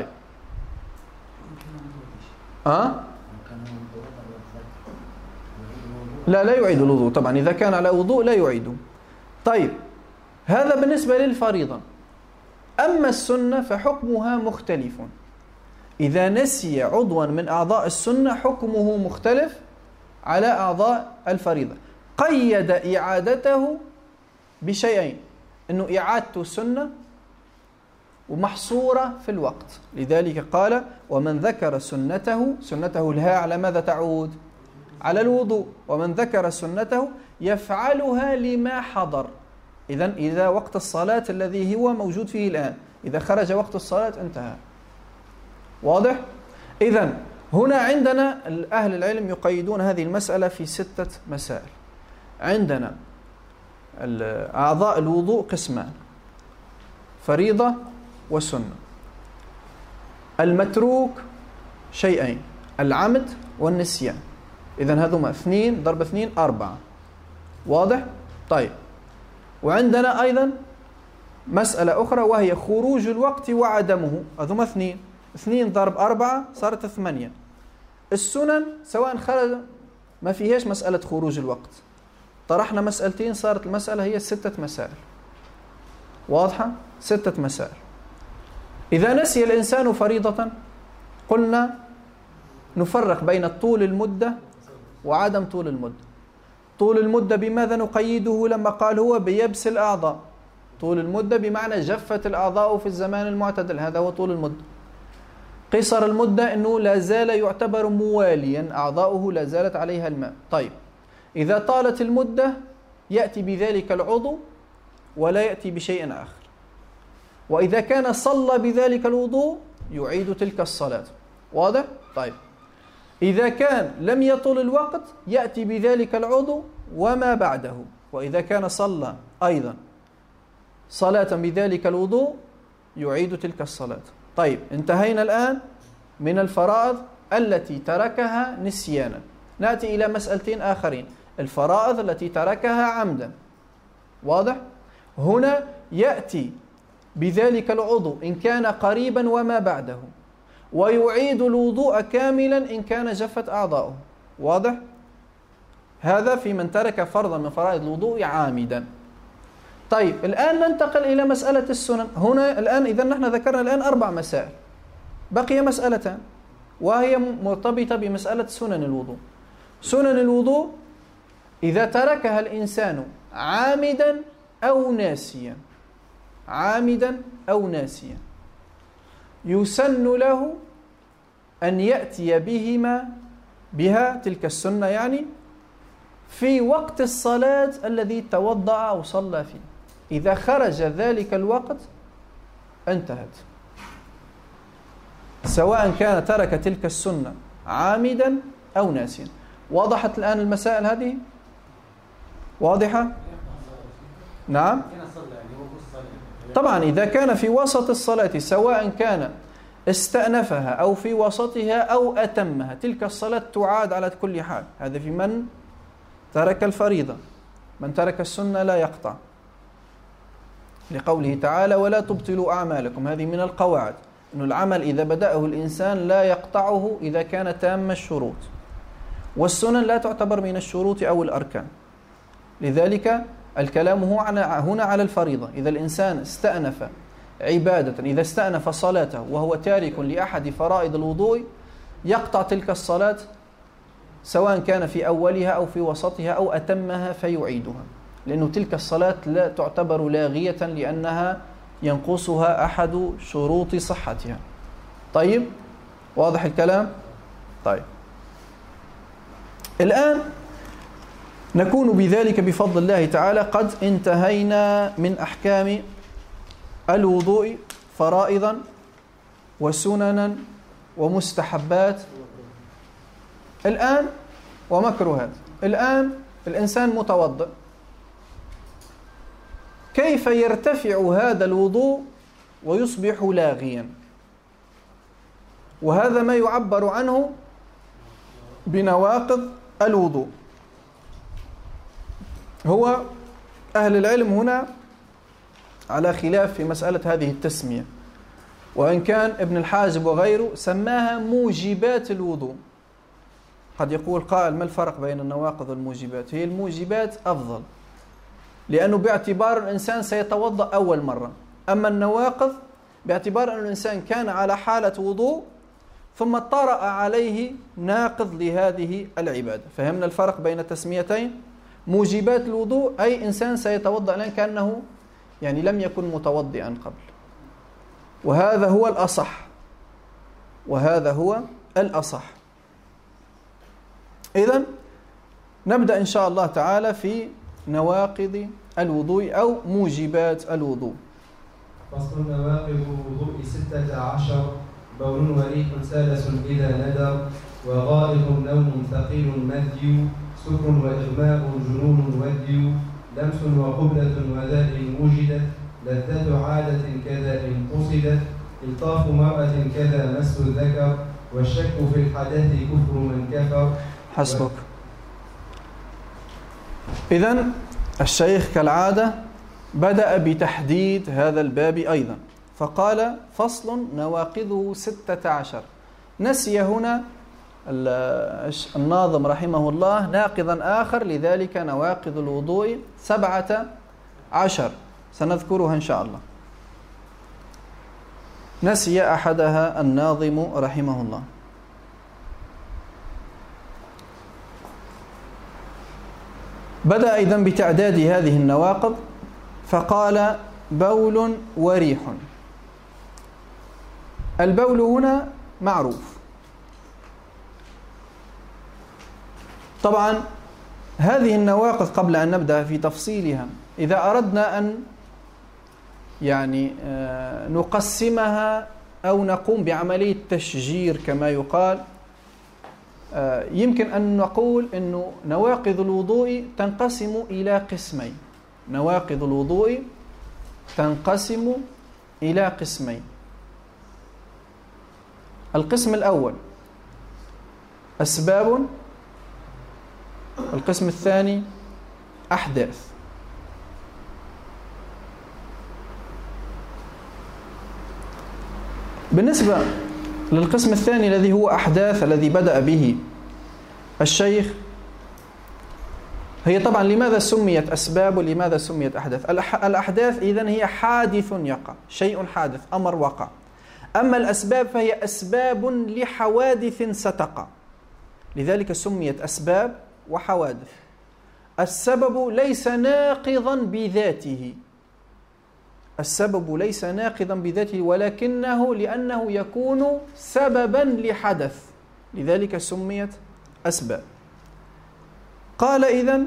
A: لا يعيد الوضوء طبعا، إذا كان على وضوء لا يعيده. طيب هذا بالنسبة للفريضة. أما السنة فحكمها مختلف. إذا نسي عضوا من أعضاء السنة حكمه مختلف على أعضاء الفريضة. قيد إعادته بشيئين، أنه إعادته سنة ومحصورة في الوقت. لذلك قال ومن ذكر سنته الهاء على ماذا تعود؟ على الوضوء. ومن ذكر سنته يفعلها لما حضر. إذا وقت الصلاة الذي هو موجود فيه الآن، إذا خرج وقت الصلاة انتهى. واضح؟ إذن هنا عندنا أهل العلم يقيدون هذه المسألة في 6 مسائل. عندنا أعضاء الوضوء قسمان: فريضة وسنة. المتروك شيئين: العمد والنسيان. إذن هذوما 2 ضرب 2 4. واضح؟ طيب وعندنا أيضا مسألة أخرى وهي خروج الوقت وعدمه. هذوما 2 ضرب 4 صارت 8. السنن سواء خرج ما فيهاش مسألة خروج الوقت، طرحنا مسألتين صارت المسألة هي 6 مسائل. واضحة؟ 6 مسائل. إذا نسي الإنسان فريضة قلنا نفرق بين طول المدة وعدم طول المدة. طول المدة بماذا نقيده لما قال هو بيبس الأعضاء؟ طول المدة بمعنى جفت الأعضاء في الزمان المعتدل، هذا هو طول المدة. قصر المدة أنه لا زال يعتبر مواليا، أعضاؤه لا زالت عليها الماء. طيب إذا طالت المدة يأتي بذلك العضو ولا يأتي بشيء آخر. وإذا كان صلى بذلك الوضوء يعيد تلك الصلاة. واضح؟ طيب إذا كان لم يطل الوقت يأتي بذلك العضو وما بعده. وإذا كان صلى أيضا صلاة بذلك الوضوء يعيد تلك الصلاة. طيب انتهينا الآن من الفرائض التي تركها نسيانا. نأتي إلى مسألتين آخرين: الفرائض التي تركها عمدا. واضح؟ هنا يأتي بذلك العضو إن كان قريبا وما بعده، ويعيد الوضوء كاملا إن كان جفت أعضاؤه. واضح؟ هذا في من ترك فرضا من فرائض الوضوء عامدا. طيب الآن ننتقل إلى مسألة السنن. هنا الآن إذا نحن ذكرنا الآن 4 مسائل، بقي مسألتان وهي مرتبطة بمسألة سنن الوضوء. سنن الوضوء إذا تركها الإنسان عامدا أو ناسيا، عامدا أو ناسيا، يسن له أن يأتي بها تلك السنة يعني في وقت الصلاة الذي توضأ أو صلى فيه. إذا خرج ذلك الوقت انتهت، سواء كان ترك تلك السنة عامدا أو ناسيا. وضحت الآن المسائل هذه؟ واضحة؟ نعم. طبعا إذا كان في وسط الصلاة سواء كان استأنفها أو في وسطها أو أتمها تلك الصلاة تعاد على كل حال. هذا في من ترك الفريضة. من ترك السنة لا يقطع، لقوله تعالى: ولا تبطلوا أعمالكم. هذه من القواعد، أن العمل إذا بدأه الإنسان لا يقطعه إذا كان تام الشروط، والسنن لا تعتبر من الشروط أو الأركان. لذلك الكلام هنا على الفريضة. إذا الإنسان استأنف عبادة، إذا استأنف صلاته وهو تارك لأحد فرائض الوضوء يقطع تلك الصلاة سواء كان في أولها أو في وسطها أو أتمها فيعيدها، لأن تلك الصلاة لا تعتبر لاغية لأنها ينقصها أحد شروط صحتها. طيب واضح الكلام؟ طيب الآن نكون بذلك بفضل الله تعالى قد انتهينا من أحكام الوضوء فرائضا وسننا ومستحبات الآن ومكروهات. الآن الإنسان متوضئ، كيف يرتفع هذا الوضوء ويصبح لاغيا؟ وهذا ما يعبر عنه بنواقض الوضوء. هو أهل العلم هنا على خلاف في مسألة هذه التسمية، وإن كان ابن الحاجب وغيره سماها موجبات الوضوء. قد يقول قائل: ما الفرق بين النواقض والموجبات؟ هي الموجبات أفضل، لأنه باعتبار الإنسان سيتوضأ أول مرة. أما النواقض باعتبار أن الإنسان كان على حالة وضوء ثم طرأ عليه ناقض لهذه العبادة. فهمنا الفرق بين التسميتين؟ موجبات الوضوء أي إنسان سيتوضأ الآن كأنه يعني لم يكن متوضئا قبل، وهذا هو الأصح، وهذا هو الأصح. إذن نبدأ إن شاء الله تعالى في نواقض الوضوء أو موجبات الوضوء.
B: فصل نواقض الوضوء 16: بول وريح سالس إذا ندر، وغائط نوم ثقيل مدي، سكر وإغماء جنون ودي، لمس وقبلة وذا إن وجدت، لذة عادة كذا إن قصدت، إلطاف مرأة كذا مس الذكر، والشك في الحدث كفر من كفر.
A: حسبك. إذن الشيخ كالعادة بدأ بتحديد هذا الباب أيضا، فقال: فصل نواقضه 16. نسي هنا الناظم رحمه الله ناقضا آخر، لذلك نواقض الوضوء 17 سنذكرها إن شاء الله. نسي أحدها الناظم رحمه الله. بدأ إذن بتعداد هذه النواقض، فقال: بول وريح. البول هنا معروف. طبعا هذه النواقض قبل أن نبدأ في تفصيلها، إذا أردنا أن نقسمها أو نقوم بعملية تشجير كما يقال، يمكن أن نقول أن نواقض الوضوء تنقسم إلى قسمين. نواقض الوضوء تنقسم إلى قسمين. القسم الأول أسباب، القسم الثاني أحداث. بالنسبة للقسم الثاني الذي هو أحداث، الذي بدأ به الشيخ، هي طبعا لماذا سميت أسباب ولماذا سميت أحداث؟ الأحداث إذن هي حادث يقع، شيء حادث، أمر وقع. أما الأسباب فهي أسباب لحوادث ستقع، لذلك سميت أسباب وحوادث. السبب ليس ناقضا بذاته، السبب ليس ناقضا بذاته، ولكنه لأنه يكون سببا لحدث، لذلك سميت أسباب. قال إذن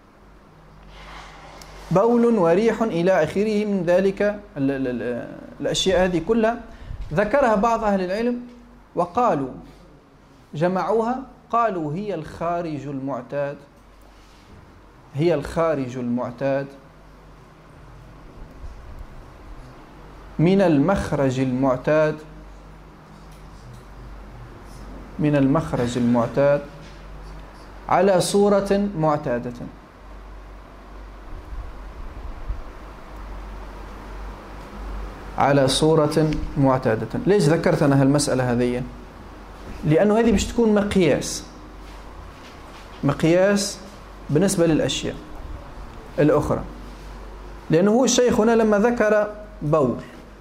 A: بول وريح إلى آخره من ذلك الأشياء هذه كلها ذكرها بعض أهل العلم وقالوا، جمعوها، قالوا هي الخارج المعتاد، هي الخارج المعتاد من المخرج المعتاد، من المخرج المعتاد على صورة معتادة. على صورة معتادة. ليش ذكرت أنا هالمسألة هذه؟ لأنه هذه مش تكون مقياس بالنسبة للأشياء الأخرى. لأنه هو الشيخ هنا لما ذكر بول،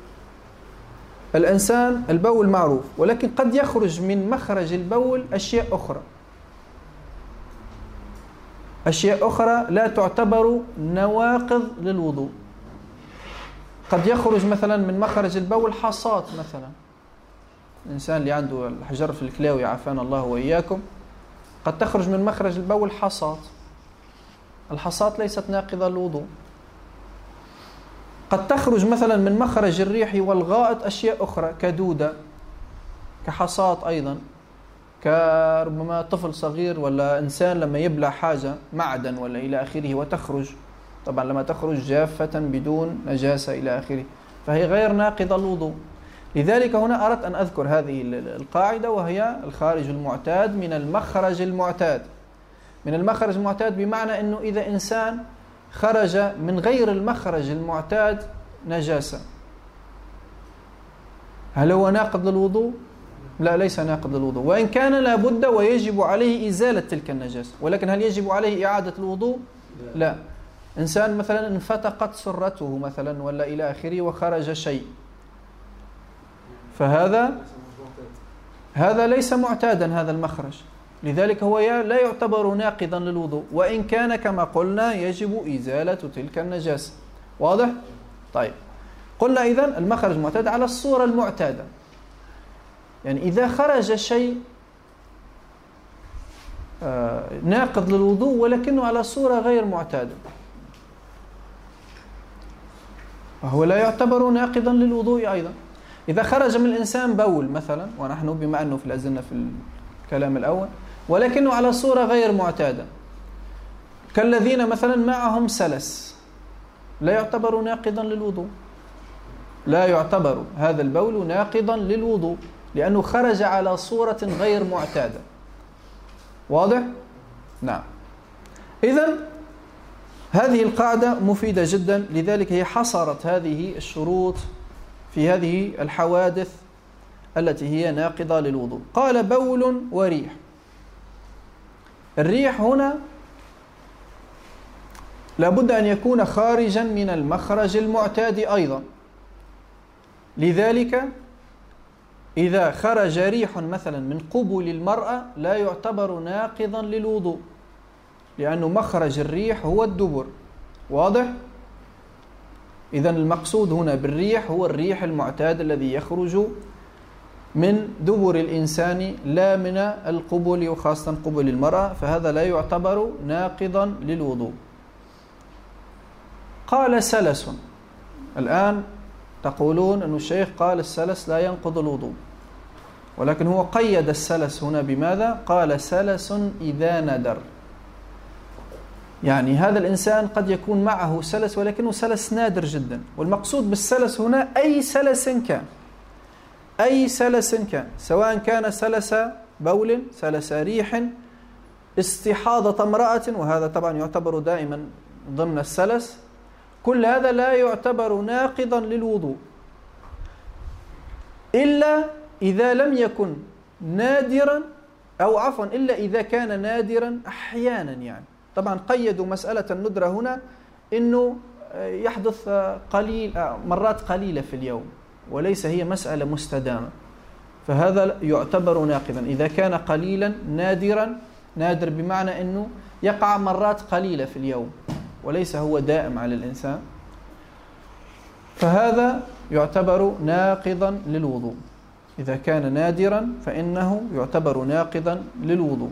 A: الإنسان البول معروف، ولكن قد يخرج من مخرج البول أشياء أخرى، أشياء أخرى لا تعتبر نواقض للوضوء. قد يخرج مثلا من مخرج البول حصات مثلا، الإنسان اللي عنده الحجر في الكلاوي عافانا الله وإياكم، قد تخرج من مخرج البول حصات، الحصات ليست ناقضة للوضوء. قد تخرج مثلا من مخرج الريح والغائط أشياء أخرى كدودة، كحصات أيضا، كربما طفل صغير ولا إنسان لما يبلع حاجة معدن ولا إلى آخره وتخرج، طبعا لما تخرج جافة بدون نجاسة إلى آخره، فهي غير ناقضة الوضوء. لذلك هنا أردت أن أذكر هذه القاعدة، وهي الخارج المعتاد من المخرج المعتاد. من المخرج المعتاد بمعنى أنه إذا إنسان خرج من غير المخرج المعتاد نجاسة، هل هو ناقض للوضوء؟ لا، ليس ناقض للوضوء، وإن كان لابد ويجب عليه إزالة تلك النجاسة، ولكن هل يجب عليه إعادة الوضوء؟ لا. إنسان مثلا انفتقت سرته مثلا ولا إلى آخره وخرج شيء، فهذا ليس معتادا هذا المخرج، لذلك هو لا يعتبر ناقضا للوضوء، وإن كان كما قلنا يجب إزالة تلك النجاسة. واضح؟ طيب، قلنا إذن المخرج المعتاد على الصورة المعتادة، يعني إذا خرج شيء ناقض للوضوء ولكنه على صورة غير معتادة، وهو لا يعتبر ناقضا للوضوء أيضا. إذا خرج من الإنسان بول مثلا، ونحن بما أنه في الأزلنا في الكلام الأول، ولكنه على صورة غير معتادة، كالذين مثلا معهم سلس، لا يعتبر ناقضا للوضوء، لا يعتبر هذا البول ناقضا للوضوء، لأنه خرج على صورة غير معتادة. واضح؟ نعم. إذن هذه القاعدة مفيدة جدا، لذلك هي حصرت هذه الشروط في هذه الحوادث التي هي ناقضة للوضوء. قال بول وريح. الريح هنا لابد أن يكون خارجا من المخرج المعتاد أيضا، لذلك إذا خرج ريح مثلا من قبل المرأة لا يعتبر ناقضا للوضوء، لأنه مخرج الريح هو الدبر. واضح؟ إذن المقصود هنا بالريح هو الريح المعتاد الذي يخرج من دبر الإنسان لا من القبل، وخاصة قبل المرأة، فهذا لا يعتبر ناقضا للوضوء. قال سلس. الآن تقولون أن الشيخ قال السلس لا ينقض الوضوء، ولكن هو قيد السلس هنا بماذا؟ قال سلس إذا ندر. يعني هذا الإنسان قد يكون معه سلس ولكنه سلس نادر جدا، والمقصود بالسلس هنا أي سلس كان، أي سلس كان، سواء كان سلس بول، سلس ريح، استحاضة امرأة، وهذا طبعا يعتبر دائما ضمن السلس، كل هذا لا يعتبر ناقضا للوضوء إلا إذا لم يكن نادرا، أو عفوا إلا إذا كان نادرا أحيانا. يعني طبعا قيدوا مسألة الندرة هنا إنه يحدث مرات قليلة في اليوم، وليس هي مسألة مستدامة، فهذا يعتبر ناقضا إذا كان قليلا نادرا. نادر بمعنى أنه يقع مرات قليلة في اليوم وليس هو دائم على الإنسان، فهذا يعتبر ناقضا للوضوء. إذا كان نادرا فإنه يعتبر ناقضا للوضوء.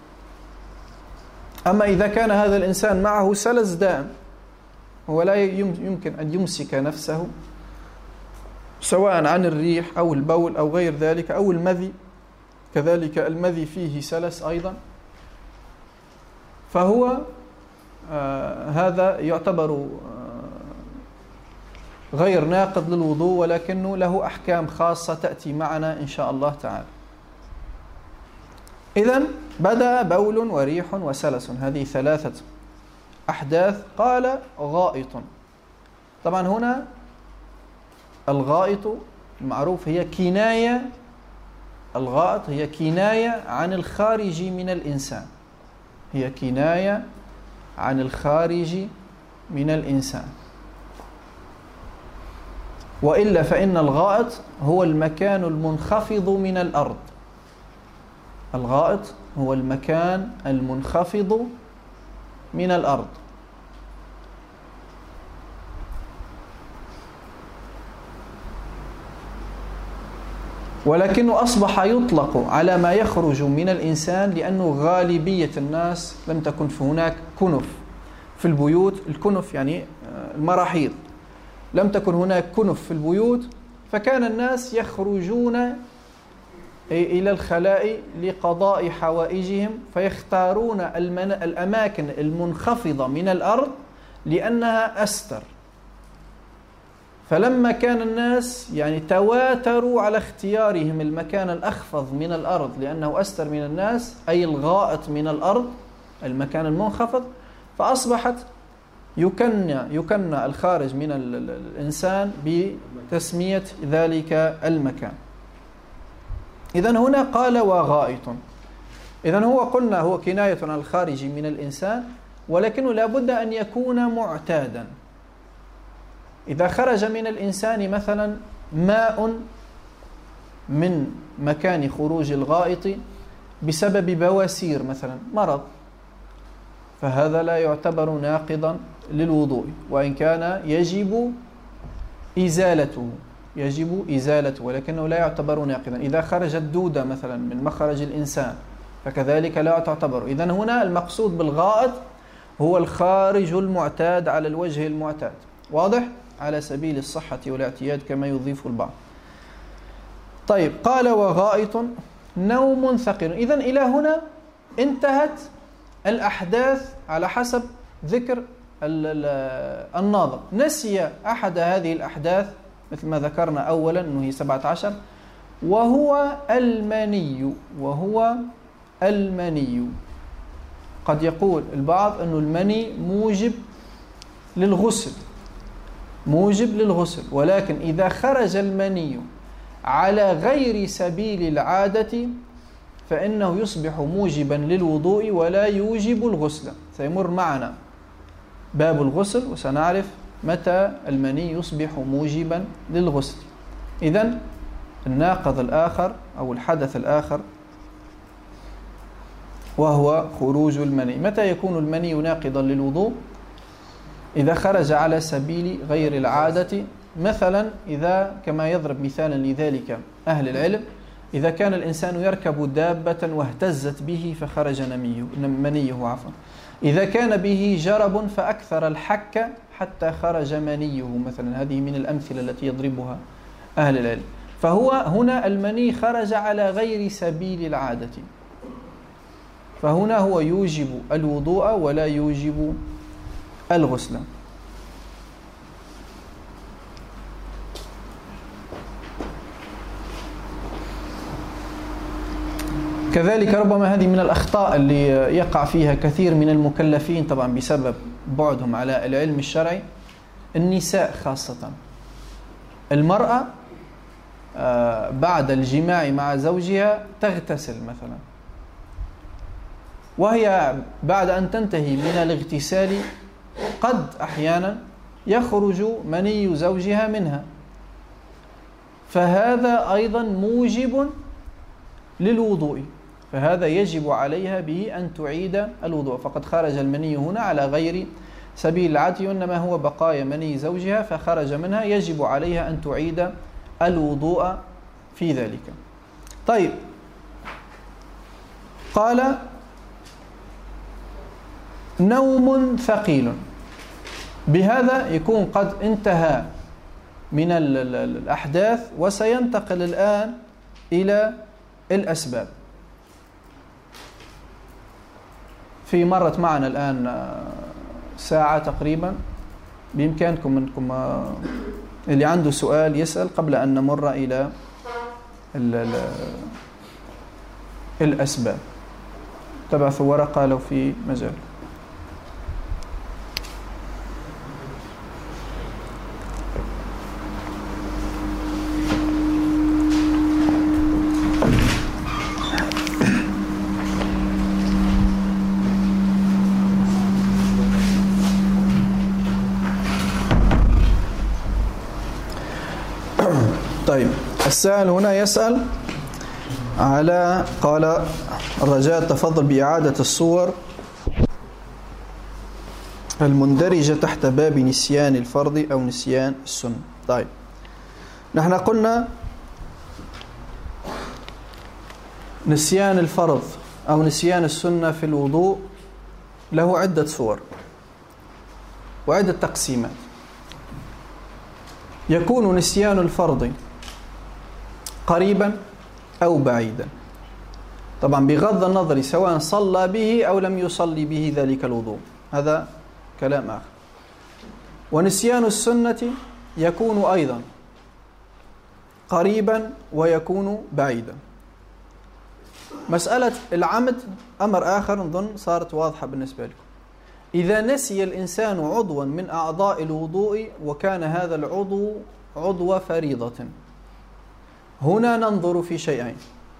A: أما إذا كان هذا الإنسان معه سلس دائم ولا يمكن أن يمسك نفسه سواء عن الريح أو البول أو غير ذلك أو المذي، كذلك المذي فيه سلس أيضا، فهو هذا يعتبر غير ناقض للوضوء، ولكنه له أحكام خاصة تأتي معنا إن شاء الله تعالى. إذن بدأ بول وريح وسلس، هذه ثلاثة أحداث. قال غائط. طبعا هنا الغائط المعروف هي كناية، الغائط هي كناية عن الخارج من الإنسان، هي كناية عن الخارج من الإنسان، وإلا فإن الغائط هو المكان المنخفض من الأرض. الغائط هو المكان المنخفض من الأرض. ولكنه أصبح يطلق على ما يخرج من الإنسان لأنه غالبية الناس لم تكن هناك كنف في البيوت. الكنف يعني المراحيض، لم تكن هناك كنف في البيوت، فكان الناس يخرجون إلى الخلاء لقضاء حوائجهم، فيختارون الأماكن المنخفضة من الأرض لأنها أستر. فلما كان الناس يعني تواتروا على اختيارهم المكان الأخفض من الأرض لأنه أستر من الناس، أي الغائط من الأرض المكان المنخفض، فأصبحت يكنى الخارج من الإنسان بتسمية ذلك المكان. إذن هنا قال وغائط. إذن هو قلنا هو كناية عن الخارج من الإنسان، ولكنه لابد أن يكون معتادا. إذا خرج من الإنسان مثلا ماء من مكان خروج الغائط بسبب بواسير مثلا مرض، فهذا لا يعتبر ناقضا للوضوء، وإن كان يجب إزالته ولكنه لا يعتبر ناقضا. إذا خرجت دودة مثلا من مخرج الإنسان فكذلك لا تعتبر. إذن هنا المقصود بالغائط هو الخارج المعتاد على الوجه المعتاد، واضح؟ على سبيل الصحة والاعتياد كما يضيف البعض. طيب، قال وغائط نوم ثقيل. إذن إلى هنا انتهت الأحداث على حسب ذكر الناظم. نسي أحد هذه الأحداث مثل ما ذكرنا أولا أنه هي 17، وهو المني. قد يقول البعض أنه المني موجب للغسل، ولكن إذا خرج المني على غير سبيل العادة فإنه يصبح موجبا للوضوء ولا يوجب الغسل. سيمر معنا باب الغسل وسنعرف متى المني يصبح موجبا للغسل. إذن الناقض الآخر أو الحدث الآخر وهو خروج المني. متى يكون المني ناقضا للوضوء؟ إذا خرج على سبيل غير العادة، مثلا إذا كما يضرب مثالا لذلك أهل العلم، إذا كان الإنسان يركب دابة واهتزت به فخرج منيه عفوا. إذا كان به جرب فأكثر الحك حتى خرج منيه مثلا، هذه من الأمثلة التي يضربها أهل العلم. فهو هنا المني خرج على غير سبيل العادة، فهنا هو يوجب الوضوء ولا يوجب الغسل. كذلك ربما هذه من الأخطاء اللي يقع فيها كثير من المكلفين طبعا بسبب بعدهم على العلم الشرعي، النساء خاصة. المرأة بعد الجماع مع زوجها تغتسل مثلا، وهي بعد أن تنتهي من الاغتسال قد أحيانا يخرج مني زوجها منها، فهذا أيضا موجب للوضوء، فهذا يجب عليها به أن تعيد الوضوء، فقد خرج المني هنا على غير سبيل العادة، وإنما هو بقايا مني زوجها فخرج منها، يجب عليها أن تعيد الوضوء في ذلك. طيب، قال نوم ثقيل، بهذا يكون قد انتهى من الأحداث وسينتقل الآن إلى الأسباب. في مرت معنا الآن ساعة تقريبا، بإمكانكم منكم اللي عنده سؤال يسأل قبل أن نمر إلى الأسباب. تبعثوا ورقة لو في مجال. طيب، السائل هنا يسأل على، قال الرجاء التفضل بإعادة الصور المندرجة تحت باب نسيان الفرض أو نسيان السنة. طيب، نحن قلنا نسيان الفرض أو نسيان السنة في الوضوء له عدة صور وعدة تقسيمات. يكون نسيان الفرض قريبا أو بعيدا، طبعا بغض النظر سواء صلى به أو لم يصلي به ذلك الوضوء، هذا كلام آخر. ونسيان السنة يكون أيضا قريبا ويكون بعيدا. مسألة العمد أمر آخر نظن صارت واضحة بالنسبة لكم. إذا نسي الإنسان عضوا من أعضاء الوضوء وكان هذا العضو عضو فريضة، هنا ننظر في شيئين: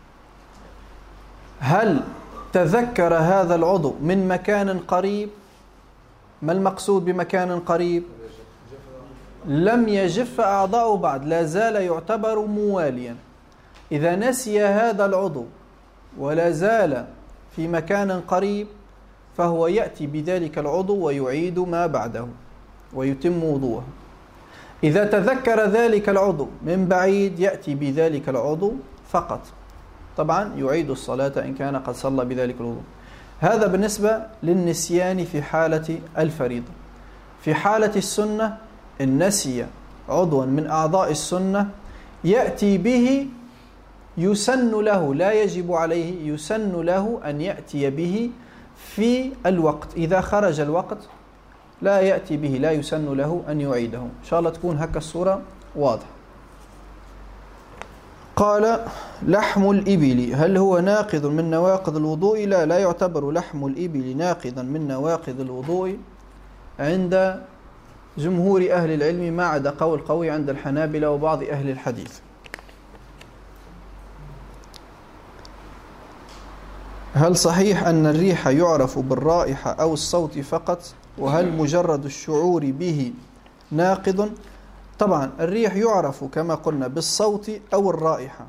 A: هل تذكر هذا العضو من مكان قريب؟ ما المقصود بمكان قريب؟ لم يجف أعضاؤه بعد، لا زال يعتبر مواليا. إذا نسي هذا العضو ولا زال في مكان قريب فهو يأتي بذلك العضو ويعيد ما بعده ويتم وضوءه. إذا تذكر ذلك العضو من بعيد يأتي بذلك العضو فقط، طبعا يعيد الصلاة إن كان قد صلى بذلك الوضوء. هذا بالنسبة للنسيان في حالة الفريضة. في حالة السنة إن نسي عضوا من أعضاء السنة يأتي به، يسن له، لا يجب عليه، يسن له أن يأتي به في الوقت. إذا خرج الوقت لا يأتي به، لا يسن له أن يعيده. إن شاء الله تكون هكا الصورة واضحة. قال لحم الإبل هل هو ناقض من نواقض الوضوء؟ لا يعتبر لحم الإبل ناقضا من نواقض الوضوء عند جمهور أهل العلم، ما عدا قول قوي عند الحنابلة وبعض أهل الحديث. هل صحيح أن الريح يعرف بالرائحة أو الصوت فقط؟ وهل مجرد الشعور به ناقض؟ طبعا الريح يعرف كما قلنا بالصوت أو الرائحة.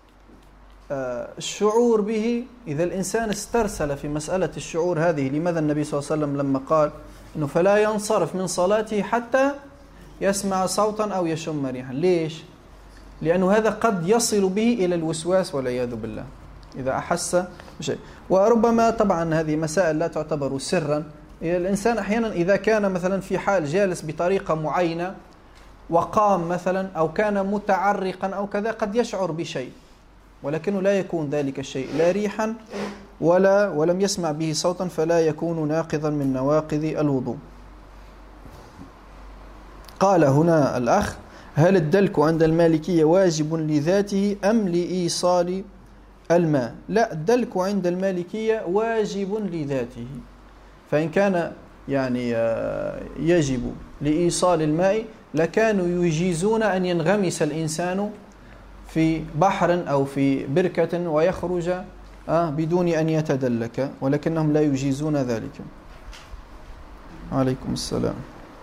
A: الشعور به، إذا الإنسان استرسل في مسألة الشعور هذه، لماذا النبي صلى الله عليه وسلم لما قال إنه فلا ينصرف من صلاته حتى يسمع صوتا أو يشم ريحا؟ ليش؟ لأنه هذا قد يصل به إلى الوسواس والعياذ بالله إذا أحس بشيء. وربما طبعا هذه مسائل لا تعتبر سرا، الإنسان أحيانا إذا كان مثلا في حال جالس بطريقة معينة وقام مثلا أو كان متعرقا أو كذا قد يشعر بشيء، ولكنه لا يكون ذلك الشيء لا ريحا ولم يسمع به صوتا، فلا يكون ناقضا من نواقض الوضوء. قال هنا الأخ: هل الدلك عند المالكية واجب لذاته أم لإيصال الماء؟ لا، الدلك عند المالكية واجب لذاته، فإن كان يعني يجب لإيصال الماء لكانوا يجيزون أن ينغمس الإنسان في بحر أو في بركة ويخرج بدون أن يتدلك، ولكنهم لا يجيزون ذلك. عليكم السلام.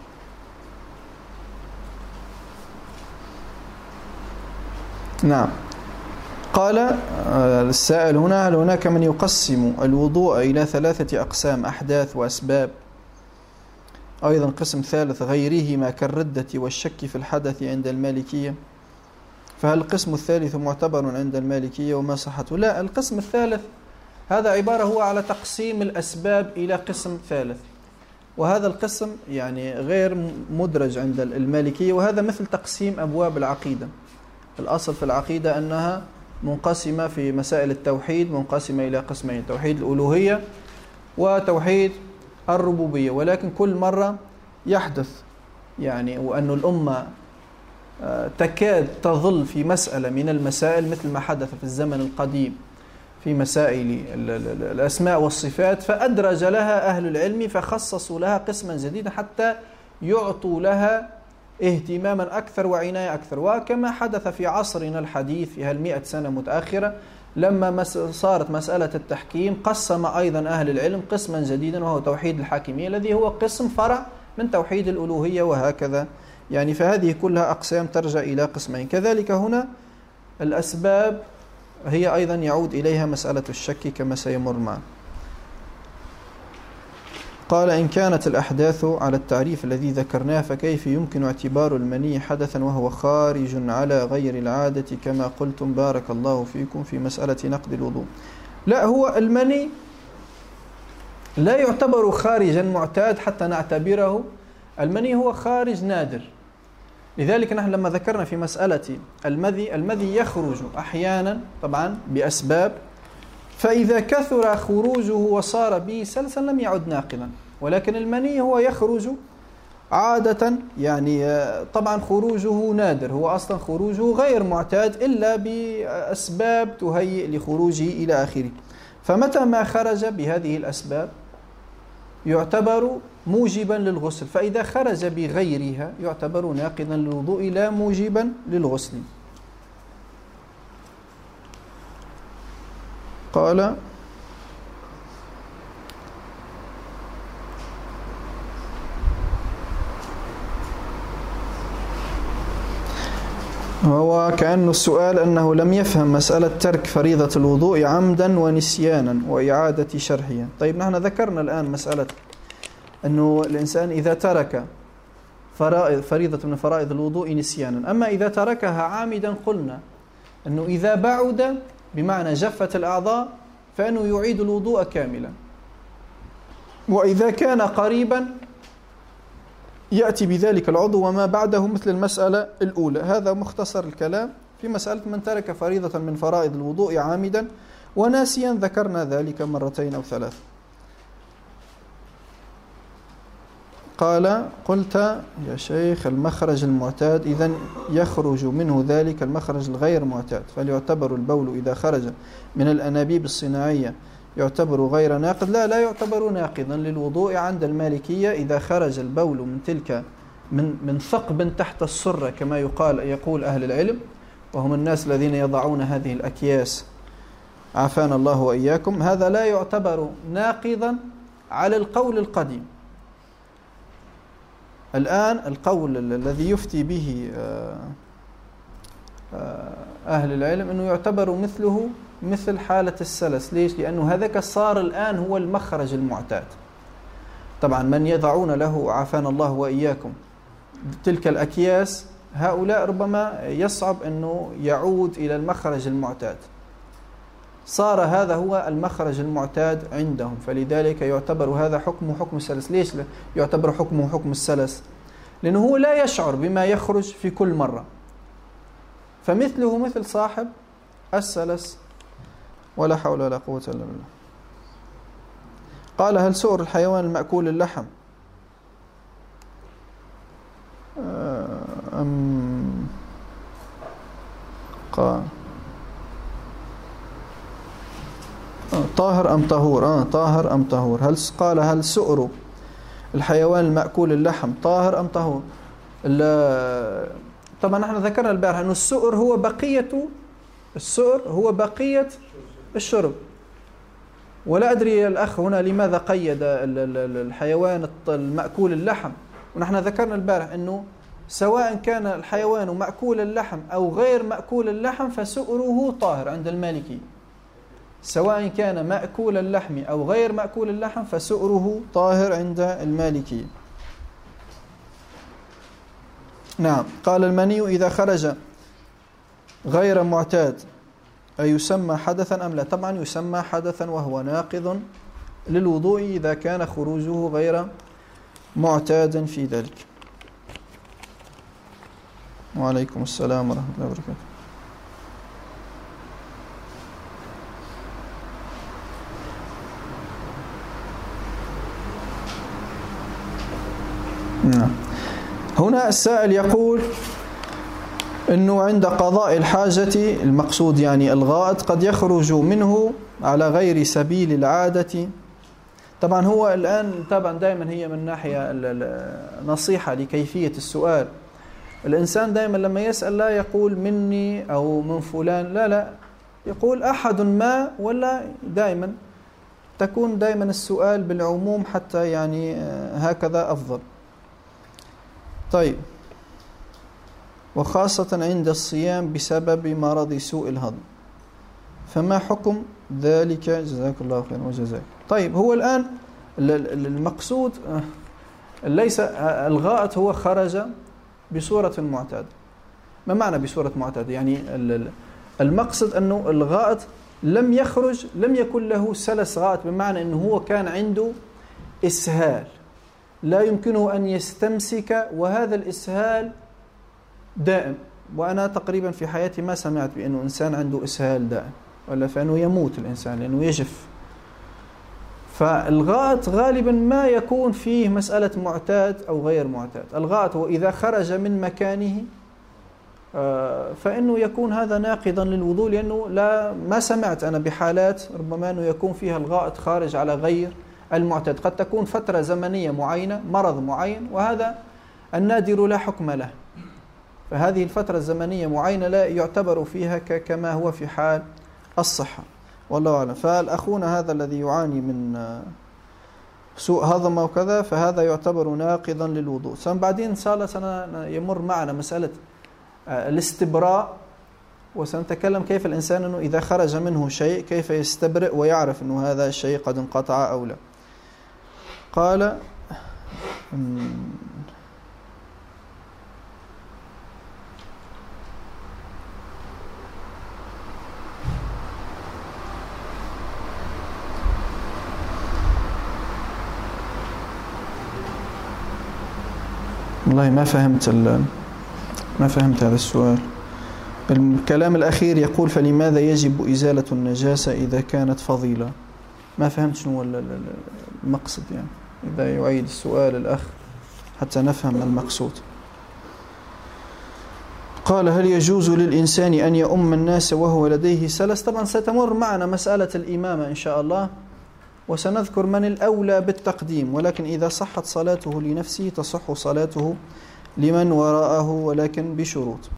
A: نعم. قال السائل هنا: هل هناك من يقسم الوضوء إلى 3 أقسام: أحداث وأسباب، أيضا قسم ثالث غيرهما كالردة والشك في الحدث عند المالكية؟ فهل القسم الثالث معتبر عند المالكية وما صحته؟ لا، القسم الثالث هذا عبارة هو على تقسيم الأسباب إلى قسم ثالث، وهذا القسم يعني غير مدرج عند المالكية، وهذا مثل تقسيم أبواب العقيدة. الأصل في العقيدة أنها منقسمة في مسائل التوحيد منقسمة إلى قسمين: توحيد الألوهية وتوحيد الربوبية، ولكن كل مرة يحدث يعني وأن الأمة تكاد تظل في مسألة من المسائل مثل ما حدث في الزمن القديم في مسائل الأسماء والصفات، فأدرج لها أهل العلم فخصصوا لها قسما جديدا حتى يعطوا لها اهتماما أكثر وعناية أكثر. وكما حدث في عصرنا الحديث في 100 سنة متأخرة لما صارت مسألة التحكيم، قسم أيضا أهل العلم قسما جديدا وهو توحيد الحاكمية الذي هو قسم فرع من توحيد الألوهية، وهكذا يعني. فهذه كلها أقسام ترجع إلى قسمين. كذلك هنا الأسباب هي أيضا يعود إليها مسألة الشك كما سيمر معنا. قال: إن كانت الأحداث على التعريف الذي ذكرناه فكيف يمكن اعتبار المني حدثا وهو خارج على غير العادة كما قلتم بارك الله فيكم في مسألة نقد الوضوء؟ لا، هو المني لا يعتبر خارجا معتاد حتى نعتبره. المني هو خارج نادر، لذلك نحن لما ذكرنا في مسألة المذي يخرج أحيانا طبعا بأسباب، فإذا كثر خروجه وصار به سلسا لم يعد ناقضا، ولكن المني هو يخرج عادة يعني طبعا خروجه نادر، هو أصلا خروجه غير معتاد إلا بأسباب تهيئ لخروجه إلى آخره. فمتى ما خرج بهذه الأسباب يعتبر موجبا للغسل، فإذا خرج بغيرها يعتبر ناقضا للوضوء لا موجبا للغسل. قال: هو كأنه السؤال أنه لم يفهم مسألة ترك فريضة الوضوء عمدا ونسيانا وإعادة شرحها. طيب نحن ذكرنا الآن مسألة أنه الإنسان إذا ترك فريضة من فرائض الوضوء نسيانا، أما إذا تركها عامدا قلنا أنه إذا بعد بمعنى جفت الأعضاء فإنه يعيد الوضوء كاملا، وإذا كان قريبا يأتي بذلك العضو وما بعده مثل المسألة الأولى. هذا مختصر الكلام في مسألة من ترك فريضة من فرائض الوضوء عامدا وناسيا، ذكرنا ذلك 2 أو 3. قال: قلت يا شيخ المخرج المعتاد إذن يخرج منه ذلك المخرج الغير معتاد، فليعتبر البول إذا خرج من الأنابيب الصناعية يعتبر غير ناقض؟ لا يعتبر ناقضا للوضوء عند المالكية إذا خرج البول من تلك من ثقب تحت السرة كما يقول أهل العلم، وهم الناس الذين يضعون هذه الأكياس عافانا الله وإياكم. هذا لا يعتبر ناقضا على القول القديم. الآن القول الذي يفتي به أهل العلم أنه يعتبر مثله مثل حالة السلس. ليش؟ لأنه هذاك صار الآن هو المخرج المعتاد. طبعا من يضعون له عافانا الله وإياكم تلك الأكياس هؤلاء ربما يصعب أنه يعود إلى المخرج المعتاد، صار هذا هو المخرج المعتاد عندهم، فلذلك يعتبر هذا حكم السلس. ليش يعتبر حكمه حكم السلس؟ لأنه هو لا يشعر بما يخرج في كل مرة، فمثله مثل صاحب السلس. ولا حول ولا قوة إلا بالله. قال هل سؤر الحيوان المأكول اللحم قال طاهر أم طهور؟ طاهر أم طهور؟ قال هل سؤر الحيوان المأكول اللحم طاهر أم طهور؟ طبعا نحن ذكرنا البارحة أن السؤر هو بقية الشرب. ولا أدري الأخ هنا لماذا قيد الحيوان المأكول اللحم، ونحن ذكرنا البارحة أنه سواء كان الحيوان مأكول اللحم أو غير مأكول اللحم فسؤره طاهر عند المالكي، سواء كان مأكول اللحم أو غير مأكول اللحم فسؤره طاهر عند المالكي. نعم. قال المني إذا خرج غير معتاد أيسمى حدثا أم لا؟ طبعا يسمى حدثا وهو ناقض للوضوء إذا كان خروجه غير معتاد في ذلك. وعليكم السلام ورحمة الله وبركاته. هنا السائل يقول أنه عند قضاء الحاجة المقصود يعني الغائط قد يخرج منه على غير سبيل العادة. طبعا هو الآن طبعا دائما هي من ناحية نصيحة لكيفية السؤال. الإنسان دائما لما يسأل لا يقول مني أو من فلان، لا يقول أحد ما، ولا دائما تكون دائما السؤال بالعموم حتى يعني هكذا أفضل. طيب. وخاصة عند الصيام بسبب مرض سوء الهضم فما حكم ذلك؟ جزاك الله خيرا وجزاك. طيب هو الآن المقصود ليس الغائط هو خرج بصورة معتادة. ما معنى بصورة معتادة؟ يعني المقصد أنه الغائط لم يكن له سلس غائط، بمعنى أنه هو كان عنده إسهال لا يمكنه أن يستمسك، وهذا الإسهال دائم. وأنا تقريبا في حياتي ما سمعت بأنه إنسان عنده إسهال دائم، ولا فإنه يموت الإنسان لأنه يجف. فالغائط غالبا ما يكون فيه مسألة معتاد أو غير معتاد. الغائط هو إذا خرج من مكانه فإنه يكون هذا ناقضا للوضوء، لأنه ما سمعت أنا بحالات ربما أنه يكون فيها الغائط خارج على غير المعتاد. قد تكون فترة زمنية معينة، مرض معين، وهذا النادر لا حكم له، فهذه الفترة الزمنية معينة لا يعتبر فيها كما هو في حال الصحة، والله أعلم. فالأخونا هذا الذي يعاني من سوء هضم وكذا فهذا يعتبر ناقضا للوضوء. بعدين إن شاء الله يمر معنا مسألة الاستبراء، وسنتكلم كيف الإنسان أنه إذا خرج منه شيء كيف يستبرئ ويعرف أنه هذا الشيء قد انقطع أو لا. قال والله ما فهمت هذا السؤال. الكلام الأخير يقول فلماذا يجب إزالة النجاسة إذا كانت فضيلة؟ ما فهمت شنو المقصد يعني. إذا يعيد السؤال الأخ حتى نفهم المقصود. قال هل يجوز للإنسان أن يؤم الناس وهو لديه سلس؟ طبعا ستمر معنا مسألة الإمامة إن شاء الله، وسنذكر من الأولى بالتقديم، ولكن إذا صحت صلاته لنفسه تصح صلاته لمن وراءه، ولكن بشروط.